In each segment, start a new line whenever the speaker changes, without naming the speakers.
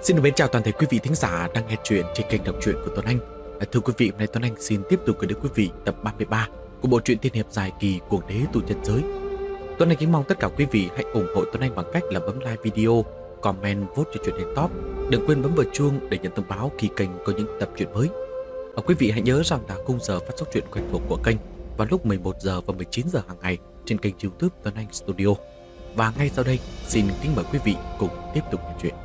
Xin được mến chào toàn thể quý vị thính giả đang nghe chuyện trên kênh đọc truyện của Tuấn Anh. Thưa quý vị, hôm nay Tuấn Anh xin tiếp tục gửi đến quý vị tập 33 của bộ truyện tiên hiệp dài kỳ Cuồng đế tu chân giới. Tuấn Anh kính mong tất cả quý vị hãy ủng hộ Tuấn Anh bằng cách là bấm like video, comment, vote cho chuyện lên top. Đừng quên bấm vào chuông để nhận thông báo khi kênh có những tập truyện mới. Quý vị hãy nhớ rằng là khung giờ phát sóng truyện quen thuộc của kênh vào lúc 11 giờ và 19 giờ hàng ngày trên kênh YouTube Tuấn Anh Studio. Và ngay sau đây, xin kính mời quý vị cùng tiếp tục nghe chuyện.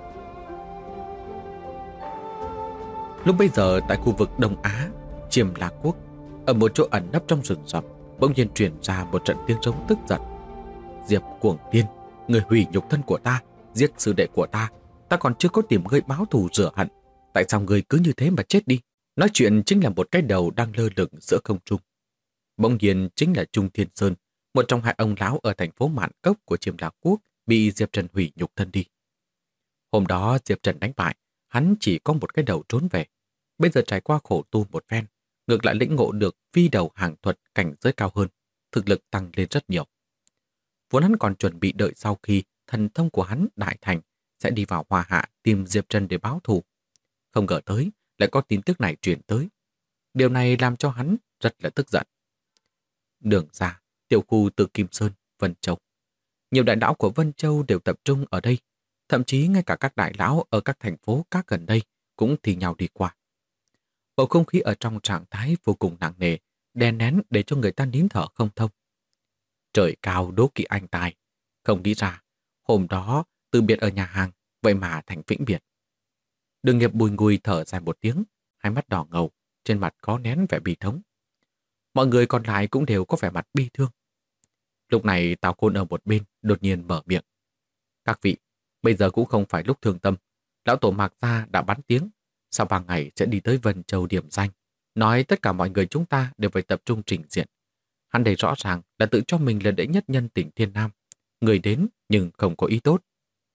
Lúc bấy giờ tại khu vực Đông Á, Chiêm La Quốc, ở một chỗ ẩn nấp trong rừng rậm, bỗng nhiên truyền ra một trận tiếng rống tức giận. Diệp Cuồng Tiên, người hủy nhục thân của ta, giết sư đệ của ta, ta còn chưa có tìm ngươi báo thù rửa hận, tại sao ngươi cứ như thế mà chết đi? Nói chuyện chính là một cái đầu đang lơ lửng giữa không trung. Bỗng nhiên chính là Trung Thiên Sơn, một trong hai ông lão ở thành phố Mạn Cốc của Chiêm La Quốc, bị Diệp Trần hủy nhục thân đi. Hôm đó Diệp Trần đánh bại, hắn chỉ có một cái đầu trốn về. Bây giờ trải qua khổ tu một phen, ngược lại lĩnh ngộ được phi đầu hàng thuật cảnh giới cao hơn, thực lực tăng lên rất nhiều. Vốn hắn còn chuẩn bị đợi sau khi thần thông của hắn đại thành sẽ đi vào Hoa Hạ tìm Diệp Trần để báo thù. Không ngờ tới, lại có tin tức này truyền tới. Điều này làm cho hắn rất là tức giận. Đường ra, tiểu khu Tự Kim Sơn, Vân Châu. Nhiều đại lão của Vân Châu đều tập trung ở đây. Thậm chí ngay cả các đại lão ở các thành phố khác gần đây cũng thi nhau đi qua. Bầu không khí ở trong trạng thái vô cùng nặng nề, đè nén để cho người ta nín thở không thông. Trời cao đố kỵ anh tài. Không nghĩ ra, hôm đó từ biệt ở nhà hàng, vậy mà thành vĩnh biệt. Đường Nghiệp bùi ngùi thở dài một tiếng, hai mắt đỏ ngầu, trên mặt khó nén vẻ bi thống. Mọi người còn lại cũng đều có vẻ mặt bi thương. Lúc này Tào Khôn ở một bên đột nhiên mở miệng. Các vị, bây giờ cũng không phải lúc thương tâm. Lão tổ Mạc Gia đã bắn tiếng. Sau 3 ngày sẽ đi tới Vân Châu điểm danh. Nói tất cả mọi người chúng ta đều phải tập trung trình diện. Hắn đây rõ ràng là tự cho mình là đệ nhất nhân tỉnh Thiên Nam. Người đến nhưng không có ý tốt.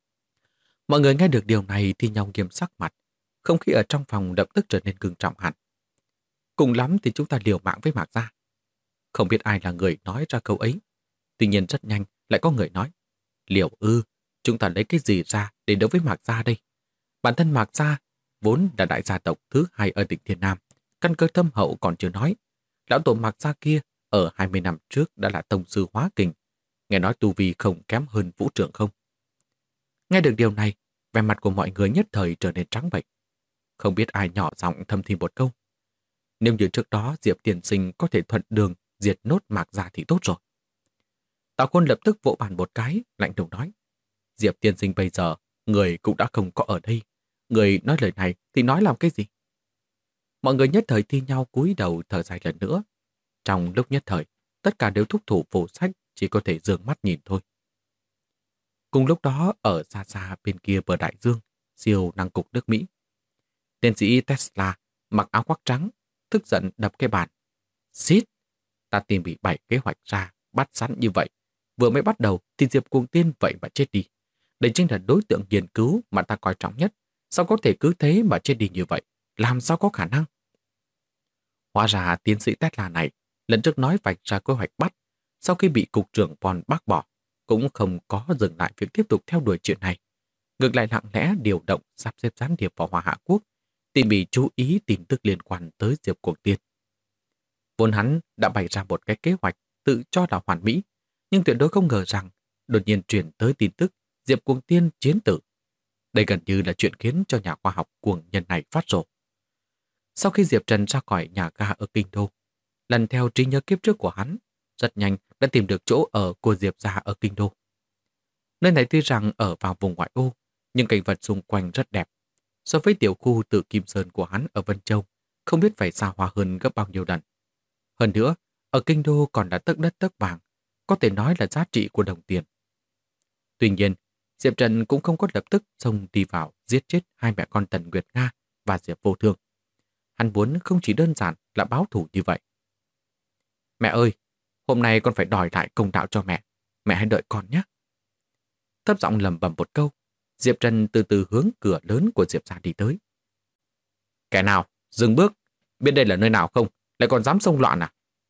Mọi người nghe được điều này thì nhau nghiêm sắc mặt. Không khí ở trong phòng lập tức trở nên ngưng trọng hẳn. Cùng lắm thì chúng ta liều mạng với Mạc Gia. Không biết ai là người nói ra câu ấy. Tuy nhiên rất nhanh lại có người nói. Liều ư, chúng ta lấy cái gì ra để đấu với Mạc Gia đây? Bản thân Mạc Gia vốn là đại gia tộc thứ 2 ở tỉnh Thiên Nam. Căn cơ thâm hậu còn chưa nói. Lão tổ Mạc Gia kia ở 20 năm trước đã là tông sư hóa kình. Nghe nói tu vi không kém hơn Vũ Trưởng không? Nghe được điều này, vẻ mặt của mọi người nhất thời trở nên trắng bệch. Không biết ai nhỏ giọng thầm thì một câu. Nếu như trước đó Diệp Tiên Sinh có thể thuận đường diệt nốt Mạc Gia thì tốt rồi. Tào Khôn lập tức vỗ bàn một cái, lạnh lùng nói. Diệp Tiên Sinh bây giờ, người cũng đã không có ở đây. Người nói lời này thì nói làm cái gì? Mọi người nhất thời thi nhau cúi đầu thở dài lần nữa. Trong lúc nhất thời, tất cả đều thúc thủ vô sách, chỉ có thể dương mắt nhìn thôi. Cùng lúc đó, ở xa xa bên kia bờ đại dương, siêu năng cục nước Mỹ. Tiến sĩ Tesla mặc áo khoác trắng, tức giận đập cái bàn. Xít! Ta tìm bị 7 kế hoạch ra, bắt sẵn như vậy. Vừa mới bắt đầu thì Diệp Cuồng Tiên vậy mà chết đi. Đây chính là đối tượng nghiên cứu mà ta coi trọng nhất. Sao có thể cứ thế mà chết đi như vậy? Làm sao có khả năng? Hóa ra tiến sĩ Tesla này lần trước nói vạch ra kế hoạch bắt. Sau khi bị cục trưởng Von bác bỏ, cũng không có dừng lại việc tiếp tục theo đuổi chuyện này. Ngược lại lặng lẽ điều động sắp xếp gián điệp vào Hoa Hạ Quốc, tìm bị chú ý tin tức liên quan tới Diệp Cuồng Tiên. Vốn hắn đã bày ra một cái kế hoạch tự cho là hoàn mỹ, nhưng tuyệt đối không ngờ rằng đột nhiên truyền tới tin tức Diệp Cuồng Tiên chiến tử. Đây gần như là chuyện khiến cho nhà khoa học cuồng nhân này phát rồ. Sau khi Diệp Trần ra khỏi nhà ga ở Kinh Đô, lần theo trí nhớ kiếp trước của hắn, rất nhanh đã tìm được chỗ ở của Diệp gia ở Kinh Đô. Nơi này tuy rằng ở vào vùng ngoại ô, nhưng cảnh vật xung quanh rất đẹp. So với tiểu khu Tự Kim Sơn của hắn ở Vân Châu, không biết phải xa hoa hơn gấp bao nhiêu lần. Hơn nữa, ở Kinh Đô còn là tấc đất tấc vàng, có thể nói là giá trị của đồng tiền. Tuy nhiên, Diệp Trần cũng không có lập tức xông đi vào giết chết hai mẹ con Tần Nguyệt Nga và Diệp Vô Thương. Hắn muốn không chỉ đơn giản là báo thù như vậy. Mẹ ơi, hôm nay con phải đòi lại công đạo cho mẹ. Mẹ hãy đợi con nhé. Thấp giọng lẩm bẩm một câu, Diệp Trần từ từ hướng cửa lớn của Diệp gia đi tới. Kẻ nào, dừng bước, biết đây là nơi nào không, lại còn dám xông loạn à?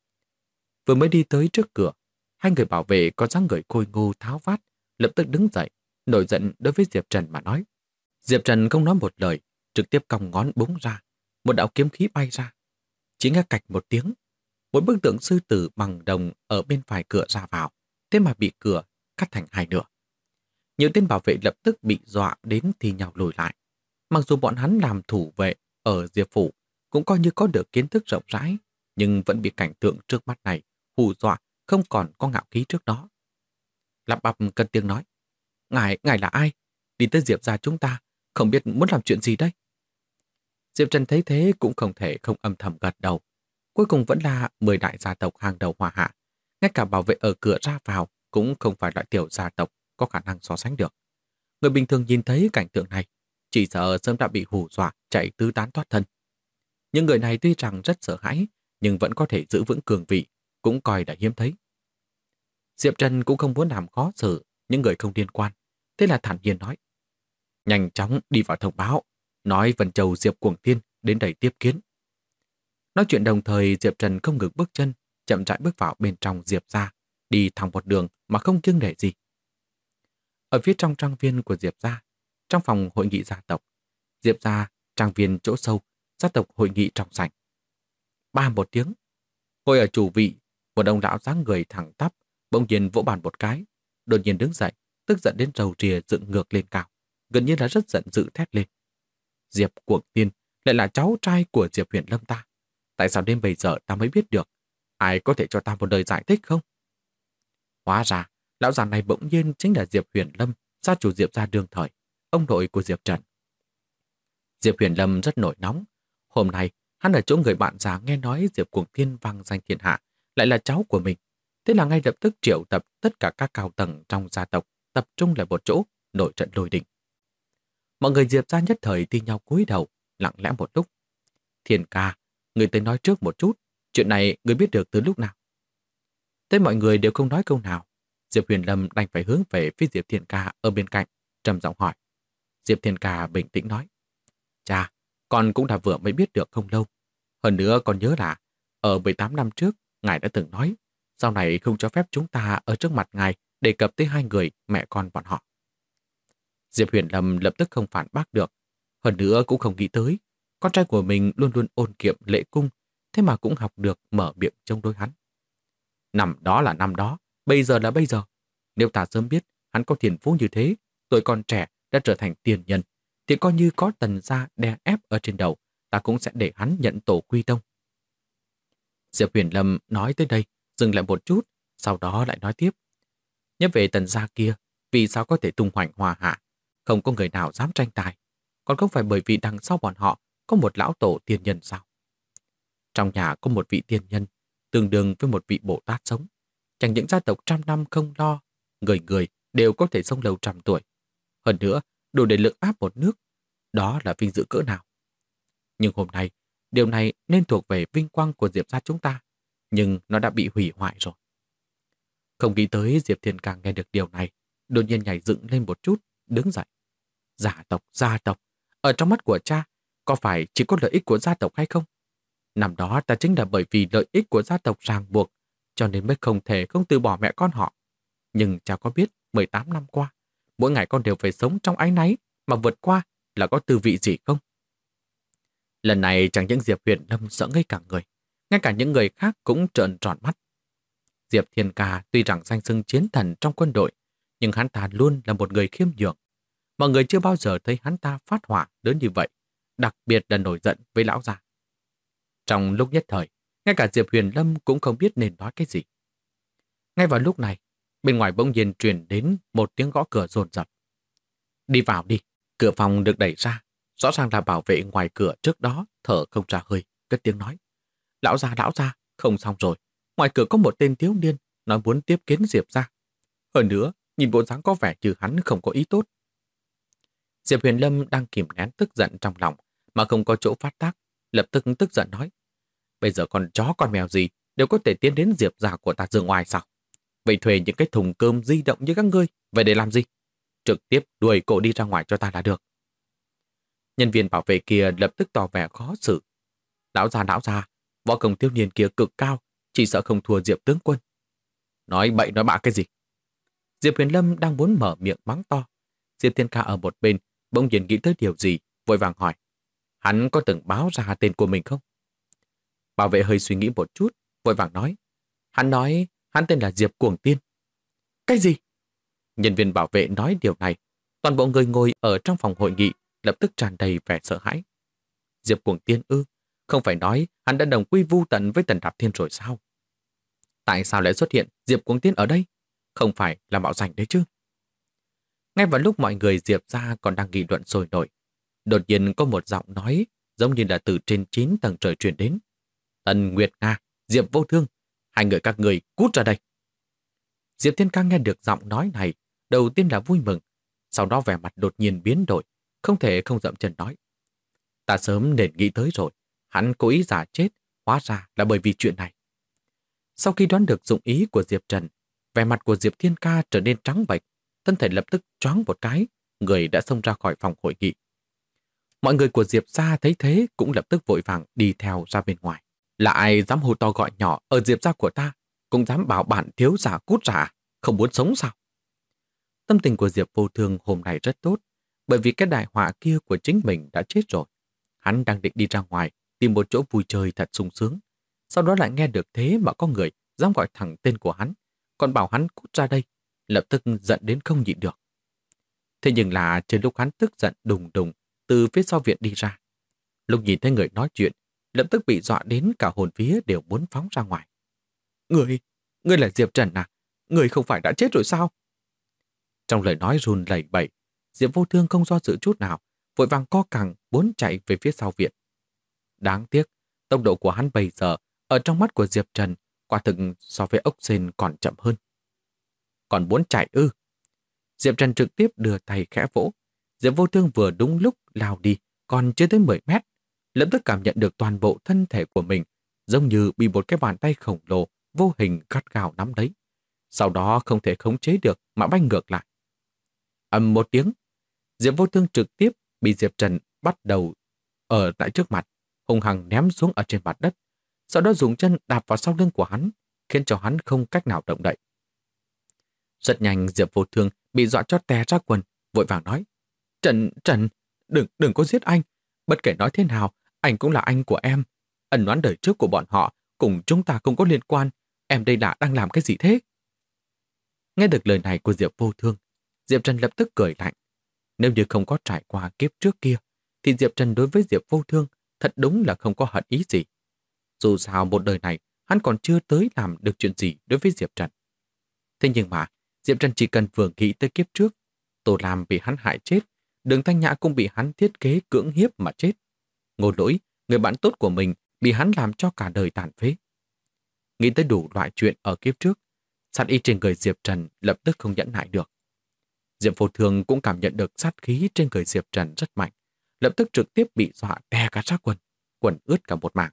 Vừa mới đi tới trước cửa, hai người bảo vệ có dáng người khôi ngô tháo vát, lập tức đứng dậy, nổi giận đối với Diệp Trần mà nói. Diệp Trần không nói một lời, trực tiếp cong ngón búng ra, một đạo kiếm khí bay ra. Chỉ nghe cạch một tiếng, một bức tượng sư tử bằng đồng ở bên phải cửa ra vào, thế mà bị cửa cắt thành hai nửa. Nhiều tên bảo vệ lập tức bị dọa đến thì nhào lùi lại. Mặc dù bọn hắn làm thủ vệ ở Diệp Phủ cũng coi như có được kiến thức rộng rãi, nhưng vẫn bị cảnh tượng trước mắt này hù dọa, không còn có ngạo khí trước đó. Lắp bắp cất tiếng nói: ngài là ai? Đi tới Diệp gia chúng ta, không biết muốn làm chuyện gì đây? Diệp Trần thấy thế cũng không thể không âm thầm gật đầu. Cuối cùng vẫn là 10 đại gia tộc hàng đầu Hoa Hạ. Ngay cả bảo vệ ở cửa ra vào cũng không phải loại tiểu gia tộc có khả năng so sánh được. Người bình thường nhìn thấy cảnh tượng này, chỉ sợ sớm đã bị hù dọa chạy tứ tán thoát thân. Những người này tuy rằng rất sợ hãi, nhưng vẫn có thể giữ vững cường vị, cũng coi là hiếm thấy. Diệp Trần cũng không muốn làm khó xử những người không liên quan, thế là thản nhiên nói: nhanh chóng đi vào thông báo, nói Vân Châu Diệp Cuồng Thiên đến đây tiếp kiến. Nói chuyện đồng thời, Diệp Trần không ngừng bước chân, chậm rãi bước vào bên trong Diệp gia, đi thẳng một đường mà không kiêng nể gì. Ở phía trong trang viên của Diệp gia, trong phòng hội nghị gia tộc, Diệp gia trang viên chỗ sâu, gia tộc hội nghị trong sảnh. Ba một tiếng, ngồi ở chủ vị, một ông lão dáng người thẳng tắp, bỗng nhiên vỗ bàn một cái, đột nhiên đứng dậy, tức giận đến râu ria dựng ngược lên cao, gần như là rất giận dữ thét lên: Diệp Cuồng Thiên lại là cháu trai của Diệp Huyền Lâm ta. Tại sao đến bây giờ ta mới biết được? Ai có thể cho ta một lời giải thích không? Hóa ra, lão già này bỗng nhiên chính là Diệp Huyền Lâm, gia chủ Diệp gia đương thời, ông nội của Diệp Trần. Diệp Huyền Lâm rất nổi nóng. Hôm nay, hắn ở chỗ người bạn già nghe nói Diệp Cuồng Thiên vang danh thiên hạ, lại là cháu của mình. Thế là ngay lập tức triệu tập tất cả các cao tầng trong gia tộc tập trung lại một chỗ, nổi trận lôi đình. Mọi người Diệp gia nhất thời thi nhau cúi đầu, lặng lẽ một lúc. Thiên ca, người tới nói trước một chút, chuyện này người biết được từ lúc nào? Thế mọi người đều không nói câu nào. Diệp Huyền Lâm đành phải hướng về phía Diệp Thiên ca ở bên cạnh, trầm giọng hỏi. Diệp Thiên ca bình tĩnh nói: Cha, con cũng đã vừa mới biết được không lâu. Hơn nữa còn nhớ là ở 18 năm trước, ngài đã từng nói sau này không cho phép chúng ta ở trước mặt ngài đề cập tới hai người mẹ con bọn họ. Diệp Huyền Lâm lập tức không phản bác được. Hơn nữa cũng không nghĩ tới con trai của mình luôn luôn ôn kiệm lễ cung, thế mà cũng học được mở miệng chống đối hắn. Năm đó là năm đó, bây giờ là bây giờ. Nếu ta sớm biết hắn có thiên phú như thế, tuổi còn trẻ đã trở thành tiền nhân, thì coi như có Tần gia đè ép ở trên đầu, ta cũng sẽ để hắn nhận tổ quy tông. Diệp Huyền Lâm nói tới đây, dừng lại một chút, sau đó lại nói tiếp. Nhớ về Tần gia kia, vì sao có thể tung hoành hòa hạ, không có người nào dám tranh tài, còn không phải bởi vì đằng sau bọn họ có một lão tổ tiên nhân sao? Trong nhà có một vị tiên nhân, tương đương với một vị Bồ Tát sống. Chẳng những gia tộc trăm năm không lo, người người đều có thể sống lâu trăm tuổi. Hơn nữa, đủ để lực áp một nước, đó là vinh dự cỡ nào. Nhưng hôm nay, điều này nên thuộc về vinh quang của Diệp gia chúng ta, nhưng nó đã bị hủy hoại rồi. Không nghĩ tới Diệp Thiên Càng nghe được điều này, đột nhiên nhảy dựng lên một chút, đứng dậy. Gia tộc, ở trong mắt của cha, có phải chỉ có lợi ích của gia tộc hay không? Năm đó ta chính là bởi vì lợi ích của gia tộc ràng buộc, cho nên mới không thể không từ bỏ mẹ con họ. Nhưng cha có biết 18 năm qua, mỗi ngày con đều phải sống trong áy náy, mà vượt qua là có tư vị gì không? Lần này chẳng những Diệp Huyền Lâm sợ ngây cả người, ngay cả những người khác cũng trợn tròn mắt. Diệp Thiên Ca tuy rằng danh xưng chiến thần trong quân đội, nhưng hắn ta luôn là một người khiêm nhường. Mọi người chưa bao giờ thấy hắn ta phát hỏa lớn như vậy, đặc biệt là nổi giận với lão già. Trong lúc nhất thời, ngay cả Diệp Huyền Lâm cũng không biết nên nói cái gì. Ngay vào lúc này, bên ngoài bỗng nhiên truyền đến một tiếng gõ cửa dồn dập. Đi vào đi, cửa phòng được đẩy ra. Rõ ràng là bảo vệ ngoài cửa trước đó thở không ra hơi, cất tiếng nói. Lão gia, không xong rồi. Ngoài cửa có một tên thiếu niên nói muốn tiếp kiến Diệp gia. Hơn nữa, nhìn bộ dáng có vẻ như hắn không có ý tốt. Diệp Huyền Lâm đang kìm nén tức giận trong lòng mà không có chỗ phát tác, lập tức tức giận nói. Bây giờ con chó con mèo gì đều có thể tiến đến Diệp gia của ta giường ngoài sao? Vậy thuê những cái thùng cơm di động như các ngươi, vậy để làm gì? Trực tiếp đuổi cổ đi ra ngoài cho ta là được. Nhân viên bảo vệ kia lập tức tỏ vẻ khó xử. Lão già, võ công thiếu niên kia cực cao, chỉ sợ không thua Diệp tướng quân. Nói bậy nói bạ cái gì? Diệp Huyền Lâm đang muốn mở miệng mắng to. Diệp Thiên Ca ở một bên bỗng nhiên nghĩ tới điều gì, vội vàng hỏi. Hắn có từng báo ra tên của mình không? Bảo vệ hơi suy nghĩ một chút, vội vàng nói. Hắn nói hắn tên là Diệp Cuồng Tiên. Cái gì? Nhân viên bảo vệ nói điều này. Toàn bộ người ngồi ở trong phòng hội nghị lập tức tràn đầy vẻ sợ hãi. Diệp Cuồng Tiên ư? Không phải nói hắn đã đồng quy vu tận với Tần Đạp Thiên rồi sao? Tại sao lại xuất hiện Diệp Cuồng Tiên ở đây? Không phải là mạo danh đấy chứ? Ngay vào lúc mọi người Diệp ra còn đang nghị luận sôi nổi, đột nhiên có một giọng nói giống như là từ trên 9 tầng trời truyền đến. Tần Nguyệt Nga, Diệp Vô Thương, hai người các người cút ra đây. Diệp Thiên Ca nghe được giọng nói này, đầu tiên là vui mừng, sau đó vẻ mặt đột nhiên biến đổi, không thể không dậm chân nói. Ta sớm nên nghĩ tới rồi, hắn cố ý giả chết, hóa ra là bởi vì chuyện này. Sau khi đoán được dụng ý của Diệp Trần, vẻ mặt của Diệp Thiên Ca trở nên trắng bệch, thân thể lập tức choáng một cái, người đã xông ra khỏi phòng hội nghị. Mọi người của Diệp gia thấy thế cũng lập tức vội vàng đi theo ra bên ngoài. Là ai dám hô to gọi nhỏ ở Diệp gia của ta, cũng dám bảo bản thiếu giả cút giả, không muốn sống sao? Tâm tình của Diệp Vô Thương hôm nay rất tốt, bởi vì cái đại họa kia của chính mình đã chết rồi. Hắn đang định đi ra ngoài, tìm một chỗ vui chơi thật sung sướng. Sau đó lại nghe được thế mà có người dám gọi thẳng tên của hắn, còn bảo hắn cút ra đây, lập tức giận đến không nhịn được. Thế nhưng là trên lúc hắn tức giận đùng đùng từ phía sau viện đi ra, lúc nhìn thấy người nói chuyện, lập tức bị dọa đến cả hồn vía đều muốn phóng ra ngoài. Ngươi là Diệp Trần à? Ngươi không phải đã chết rồi sao? Trong lời nói run lẩy bẩy, Diệp Vô Thương không do dự chút nào, vội vàng co cẳng muốn chạy về phía sau viện. Đáng tiếc, tốc độ của hắn bây giờ ở trong mắt của Diệp Trần quả thực so với ốc sên còn chậm hơn. Còn muốn chạy ư? Diệp Trần trực tiếp đưa tay khẽ vỗ. Diệp Vô Thương vừa đúng lúc lao đi, còn chưa tới 10 mét, lập tức cảm nhận được toàn bộ thân thể của mình giống như bị một cái bàn tay khổng lồ vô hình gắt gao nắm lấy. Sau đó không thể khống chế được mà bay ngược lại. Ầm một tiếng, Diệp Vô Thương trực tiếp bị Diệp Trần bắt đầu ở tại trước mặt, hung hăng ném xuống ở trên mặt đất, sau đó dùng chân đạp vào sau lưng của hắn, khiến cho hắn không cách nào động đậy. Rất nhanh Diệp Vô Thương bị dọa cho té ra quần, vội vàng nói: Trần, đừng có giết anh. Bất kể nói thế nào, anh cũng là anh của em. Ân oán đời trước của bọn họ cùng chúng ta không có liên quan. Em đây là đang làm cái gì thế? Nghe được lời này của Diệp Vô Thương, Diệp Trần lập tức cười lạnh. Nếu như không có trải qua kiếp trước kia, thì Diệp Trần đối với Diệp Vô Thương thật đúng là không có hận ý gì. Dù sao một đời này, hắn còn chưa tới làm được chuyện gì đối với Diệp Trần. Thế nhưng mà, Diệp Trần chỉ cần vừa nghĩ tới kiếp trước, Tô Lam bị hắn hại chết, Đường Thanh Nhã cũng bị hắn thiết kế cưỡng hiếp mà chết. Ngô Lỗi, người bạn tốt của mình, bị hắn làm cho cả đời tàn phế. Nghĩ tới đủ loại chuyện ở kiếp trước, sát ý trên người Diệp Trần lập tức không nhẫn nại được. Diệp Vô Thương cũng cảm nhận được sát khí trên người Diệp Trần rất mạnh, lập tức trực tiếp bị dọa tè cả ra quần ướt cả một mảng.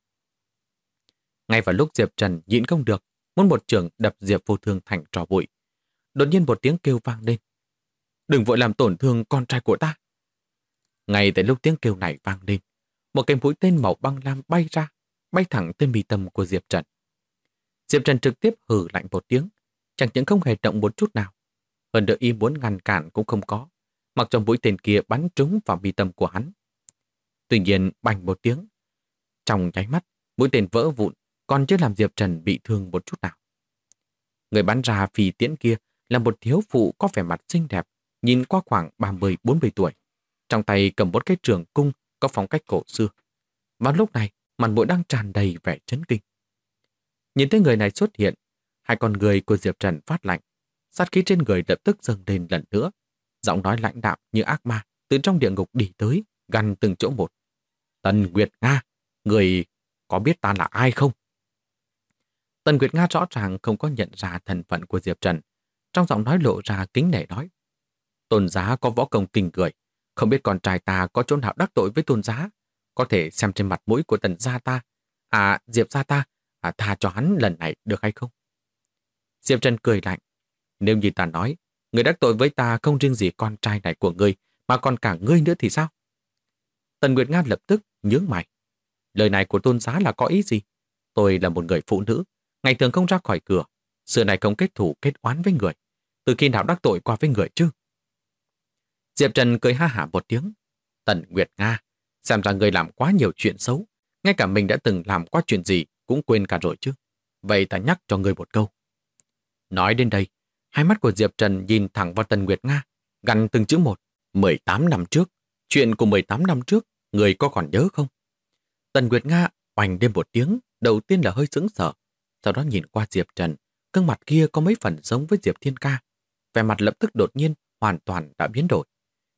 Ngay vào lúc Diệp Trần nhịn không được, muốn một chưởng đập Diệp Vô Thương thành tro bụi, đột nhiên một tiếng kêu vang lên: Đừng vội làm tổn thương con trai của ta. Ngay tại lúc tiếng kêu này vang lên, một cái mũi tên màu băng lam bay ra, bay thẳng tới mi tâm của Diệp Trần. Diệp Trần trực tiếp hừ lạnh một tiếng, chẳng những không hề động một chút nào. Hơn nữa ý muốn ngăn cản cũng không có, mặc cho mũi tên kia bắn trúng vào mi tâm của hắn. Tuy nhiên bành một tiếng, trong nháy mắt, mũi tên vỡ vụn, còn chưa làm Diệp Trần bị thương một chút nào. Người bắn ra phi tiễn kia là một thiếu phụ có vẻ mặt xinh đẹp, nhìn qua khoảng 30-40 tuổi. Trong tay cầm một cái trường cung có phong cách cổ xưa. Vào lúc này, mặt mũi đang tràn đầy vẻ chấn kinh. Nhìn thấy người này xuất hiện, hai con người của Diệp Trần phát lạnh. Sát khí trên người lập tức dâng lên lần nữa. Giọng nói lãnh đạm như ác ma từ trong địa ngục đi tới, gằn từng chỗ một. Tần Nguyệt Nga, người có biết ta là ai không? Tần Nguyệt Nga rõ ràng không có nhận ra thân phận của Diệp Trần. Trong giọng nói lộ ra kính nể nói: Tôn giá có võ công kinh người, không biết con trai ta có chỗ nào đắc tội với tôn giá, có thể xem trên mặt mũi của Tần gia ta, Diệp gia ta, tha cho hắn lần này được hay không? Diệp Trần cười lạnh: Nếu như ta nói, người đắc tội với ta không riêng gì con trai này của ngươi, mà còn cả ngươi nữa thì sao? Tần Nguyệt Nga lập tức nhướng mày. Lời này của tôn giá là có ý gì? Tôi là một người phụ nữ, ngày thường không ra khỏi cửa, xưa này không kết thù kết oán với người. Từ khi nào đắc tội qua với người chứ? Diệp Trần cười ha hả một tiếng. Tần Nguyệt Nga, xem ra người làm quá nhiều chuyện xấu. Ngay cả mình đã từng làm qua chuyện gì cũng quên cả rồi chứ. Vậy ta nhắc cho người một câu. Nói đến đây, hai mắt của Diệp Trần nhìn thẳng vào Tần Nguyệt Nga, gằn từng chữ một. 18 năm trước, chuyện của 18 năm trước, người có còn nhớ không? Tần Nguyệt Nga oành lên một tiếng, đầu tiên là hơi sững sờ, sau đó nhìn qua Diệp Trần, gương mặt kia có mấy phần giống với Diệp Thiên Ca. Vẻ mặt lập tức đột nhiên, hoàn toàn đã biến đổi.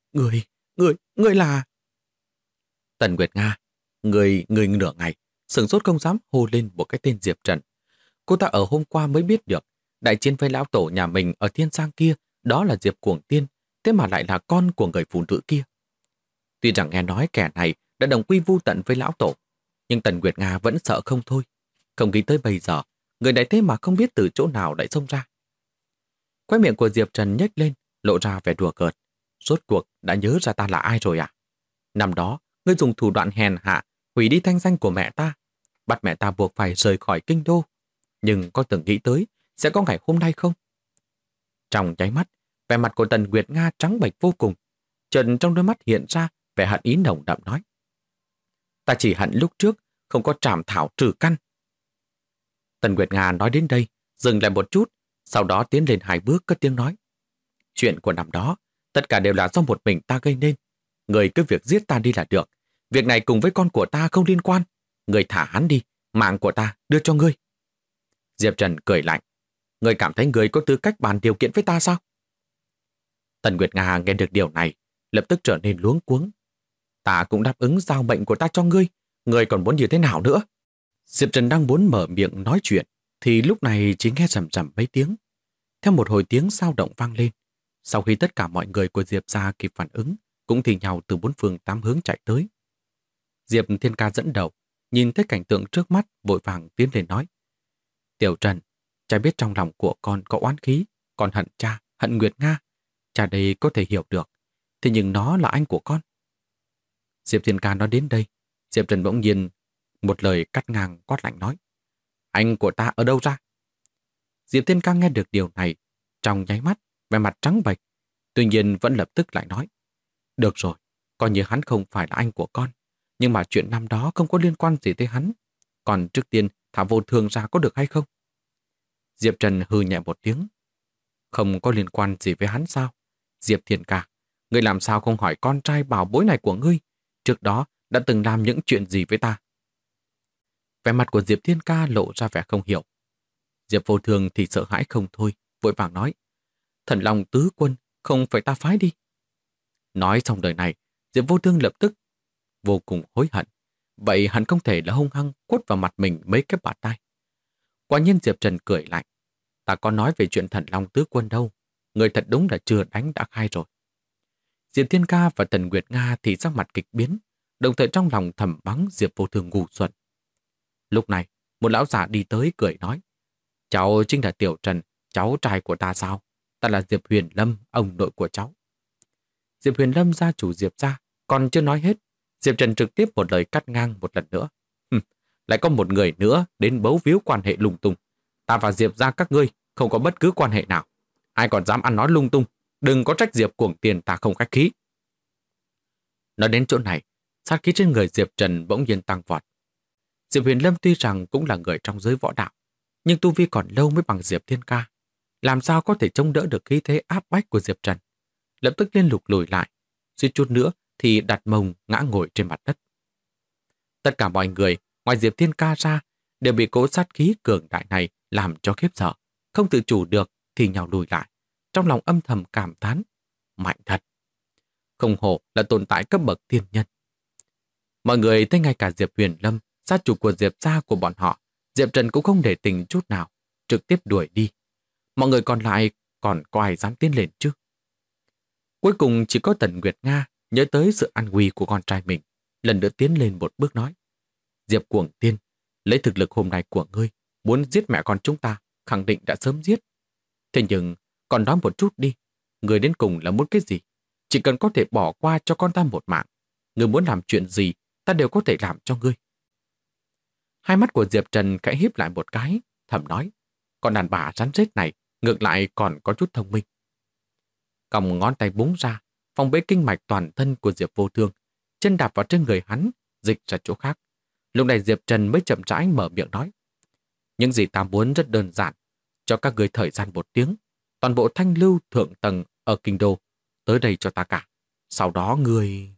Người là... Tần Nguyệt Nga, người nửa ngày, sửng sốt không dám hô lên một cái tên Diệp Trần. Cô ta ở hôm qua mới biết được, đại chiến với lão tổ nhà mình ở Thiên Sang kia, đó là Diệp Cuồng Tiên, thế mà lại là con của người phụ nữ kia. Tuy rằng nghe nói kẻ này đã đồng quy vu tận với lão tổ, nhưng Tần Nguyệt Nga vẫn sợ không thôi. Không nghĩ tới bây giờ, người này thế mà không biết từ chỗ nào lại xông ra. Khóe miệng của Diệp Trần nhếch lên, lộ ra vẻ đùa cợt. Rốt cuộc đã nhớ ra ta là ai rồi à? Năm đó, ngươi dùng thủ đoạn hèn hạ, hủy đi thanh danh của mẹ ta, bắt mẹ ta buộc phải rời khỏi kinh đô. Nhưng có từng nghĩ tới sẽ có ngày hôm nay không? Trong nháy mắt, vẻ mặt của Tần Nguyệt Nga trắng bệch vô cùng. Trần trong đôi mắt hiện ra vẻ hận ý nồng đậm nói. Ta chỉ hận lúc trước không có trảm thảo trừ căn. Tần Nguyệt Nga nói đến đây, dừng lại một chút, sau đó tiến lên 2 bước cất tiếng nói. Chuyện của năm đó, tất cả đều là do một mình ta gây nên. Người cứ việc giết ta đi là được. Việc này cùng với con của ta không liên quan. Người thả hắn đi, mạng của ta đưa cho ngươi. Diệp Trần cười lạnh. Ngươi cảm thấy ngươi có tư cách bàn điều kiện với ta sao? Tần Nguyệt Nga nghe được điều này, lập tức trở nên luống cuống. Ta cũng đáp ứng giao mệnh của ta cho ngươi. Ngươi còn muốn như thế nào nữa? Diệp Trần đang muốn mở miệng nói chuyện, thì lúc này chỉ nghe rầm rầm mấy tiếng. Theo một hồi tiếng sao động vang lên. Sau khi tất cả mọi người của Diệp gia kịp phản ứng, cũng thì nhau từ 4 phương 8 hướng chạy tới. Diệp Thiên Ca dẫn đầu, nhìn thấy cảnh tượng trước mắt, vội vàng tiến lên nói. Tiểu Trần, cha biết trong lòng của con có oán khí, con hận cha, hận Nguyệt Nga. Cha đây có thể hiểu được, thế nhưng nó là anh của con. Diệp Thiên Ca nói đến đây, Diệp Trần bỗng nhiên một lời cắt ngang quát lạnh nói. Anh của ta ở đâu ra? Diệp Thiên Ca nghe được điều này, trong nháy mắt, vẻ mặt trắng bệch, tuy nhiên vẫn lập tức lại nói. Được rồi, coi như hắn không phải là anh của con, nhưng mà chuyện năm đó không có liên quan gì tới hắn. Còn trước tiên thả Vô Thương ra có được hay không? Diệp Trần hừ nhẹ một tiếng. Không có liên quan gì với hắn sao? Diệp Thiên Ca, ngươi làm sao không hỏi con trai bảo bối này của ngươi? Trước đó đã từng làm những chuyện gì với ta? Vẻ mặt của Diệp Thiên Ca lộ ra vẻ không hiểu. Diệp Vô Thương thì sợ hãi không thôi, vội vàng nói. Thần Long tứ quân, không phải ta phái đi. Nói xong đời này, Diệp Vô Thương lập tức vô cùng hối hận. Vậy hắn không thể là hung hăng quất vào mặt mình mấy cái bạt tai. Quả nhiên Diệp Trần cười lạnh. Ta có nói về chuyện Thần Long tứ quân đâu. Người thật đúng là chưa đánh đã khai rồi. Diệp Thiên Ca và Tần Nguyệt Nga thì sắc mặt kịch biến, đồng thời trong lòng thầm mắng Diệp Vô Thương ngu xuẩn. Lúc này, một lão già đi tới cười nói. Cháu chính là Tiểu Trần, cháu trai của ta sao? Ta là Diệp Huyền Lâm, ông nội của cháu. Diệp Huyền Lâm gia chủ Diệp gia, còn chưa nói hết. Diệp Trần trực tiếp một lời cắt ngang một lần nữa. Lại có một người nữa đến bấu víu quan hệ lung tung. Ta và Diệp gia các ngươi không có bất cứ quan hệ nào. Ai còn dám ăn nói lung tung, đừng có trách Diệp Cuồng Tiền ta không khách khí. Nói đến chỗ này, sát khí trên người Diệp Trần bỗng nhiên tăng vọt. Diệp Huyền Lâm tuy rằng cũng là người trong giới võ đạo, nhưng tu vi còn lâu mới bằng Diệp Thiên Ca. Làm sao có thể chống đỡ được khí thế áp bách của Diệp Trần? Lập tức liên lục lùi lại, suýt chút nữa thì đặt mông ngã ngồi trên mặt đất. Tất cả mọi người, ngoài Diệp Thiên Ca ra, đều bị cỗ sát khí cường đại này làm cho khiếp sợ, không tự chủ được thì nhào lùi lại, trong lòng âm thầm cảm thán, mạnh thật. Không hổ là tồn tại cấp bậc thiên nhân. Mọi người thấy ngay cả Diệp Huyền Lâm, gia chủ của Diệp gia của bọn họ, Diệp Trần cũng không để tình chút nào, trực tiếp đuổi đi. Mọi người còn lại còn có ai dám tiến lên chứ? Cuối cùng chỉ có Tần Nguyệt Nga nhớ tới sự an nguy của con trai mình, lần nữa tiến lên một bước nói. Diệp Cuồng Tiên, lấy thực lực hôm nay của ngươi, muốn giết mẹ con chúng ta, khẳng định đã sớm giết. Thế nhưng, còn nói một chút đi, ngươi đến cùng là muốn cái gì? Chỉ cần có thể bỏ qua cho con ta một mạng, ngươi muốn làm chuyện gì, ta đều có thể làm cho ngươi. Hai mắt của Diệp Trần khẽ híp lại một cái, thầm nói, con đàn bà rắn rết này ngược lại còn có chút thông minh. Còng ngón tay búng ra, phong bế kinh mạch toàn thân của Diệp Vô Thương, chân đạp vào trên người hắn, dịch ra chỗ khác. Lúc này Diệp Trần mới chậm rãi mở miệng nói. Những gì ta muốn rất đơn giản, cho các người thời gian 1 tiếng, toàn bộ thanh lưu thượng tầng ở kinh đô, tới đây cho ta cả. Sau đó người...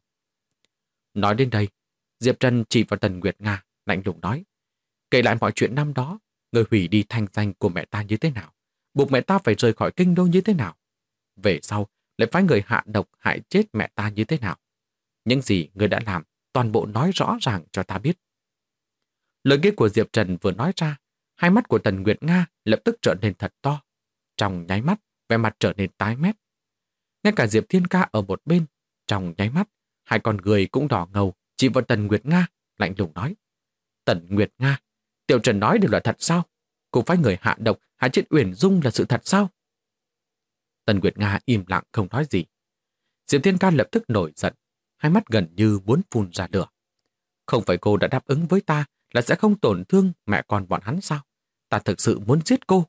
Nói đến đây, Diệp Trần chỉ vào Tần Nguyệt Nga, lạnh lùng nói. Kể lại mọi chuyện năm đó, người hủy đi thanh danh của mẹ ta như thế nào, buộc mẹ ta phải rời khỏi kinh đô như thế nào. Về sau, lại phái người hạ độc hại chết mẹ ta như thế nào. Những gì người đã làm, toàn bộ nói rõ ràng cho ta biết. Lời kia của Diệp Trần vừa nói ra, hai mắt của Tần Nguyệt Nga lập tức trở nên thật to. Trong nháy mắt, vẻ mặt trở nên tái mét. Ngay cả Diệp Thiên Ca ở một bên, trong nháy mắt, hai con người cũng đỏ ngầu, chỉ vào Tần Nguyệt Nga, lạnh lùng nói. Tần Nguyệt Nga, Tiểu Trần nói đều là thật sao? Cô phái người hạ độc, hại chết Uyển Dung là sự thật sao? Tần Nguyệt Nga im lặng không nói gì. Diệp Thiên Ca lập tức nổi giận, hai mắt gần như muốn phun ra lửa. Không phải cô đã đáp ứng với ta là sẽ không tổn thương mẹ con bọn hắn sao? Ta thực sự muốn giết cô.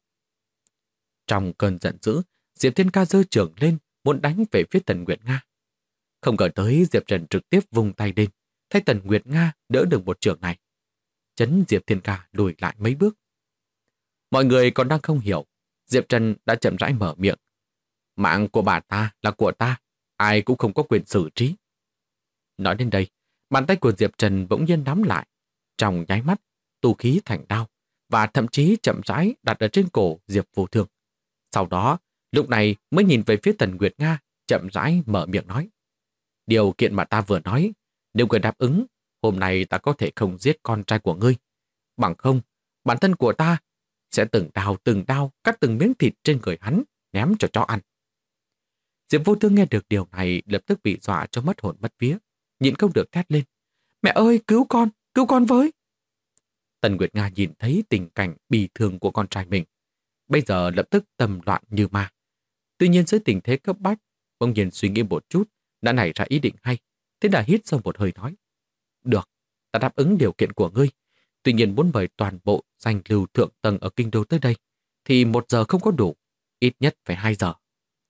Trong cơn giận dữ, Diệp Thiên Ca giơ chưởng lên, muốn đánh về phía Tần Nguyệt Nga. Không ngờ tới Diệp Trần trực tiếp vung tay lên, thay Tần Nguyệt Nga đỡ được một chưởng này. Chấn Diệp Thiên Ca lùi lại mấy bước. Mọi người còn đang không hiểu, Diệp Trần đã chậm rãi mở miệng. Mạng của bà ta là của ta, ai cũng không có quyền xử trí. Nói đến đây, bàn tay của Diệp Trần bỗng nhiên nắm lại. Trong nháy mắt, tu khí thành đao, và thậm chí chậm rãi đặt ở trên cổ Diệp Vô Thương. Sau đó, lúc này mới nhìn về phía Tần Nguyệt Nga, chậm rãi mở miệng nói. Điều kiện mà ta vừa nói, nếu người đáp ứng, hôm nay ta có thể không giết con trai của ngươi. Bằng không, bản thân của ta sẽ từng đao cắt từng miếng thịt trên người hắn, ném cho chó ăn. Diệp Vô Thương nghe được điều này lập tức bị dọa cho mất hồn mất vía, nhịn không được thét lên. Mẹ ơi, cứu con với! Tần Nguyệt Nga nhìn thấy tình cảnh bi thương của con trai mình. Bây giờ lập tức tâm loạn như ma. Tuy nhiên dưới tình thế cấp bách, bỗng nhiên suy nghĩ một chút, đã nảy ra ý định hay. Thế là hít sâu một hơi nói. Được, ta đáp ứng điều kiện của ngươi. Tuy nhiên muốn mời toàn bộ danh lưu thượng tầng ở kinh đô tới đây, thì 1 giờ không có đủ, ít nhất phải 2 giờ.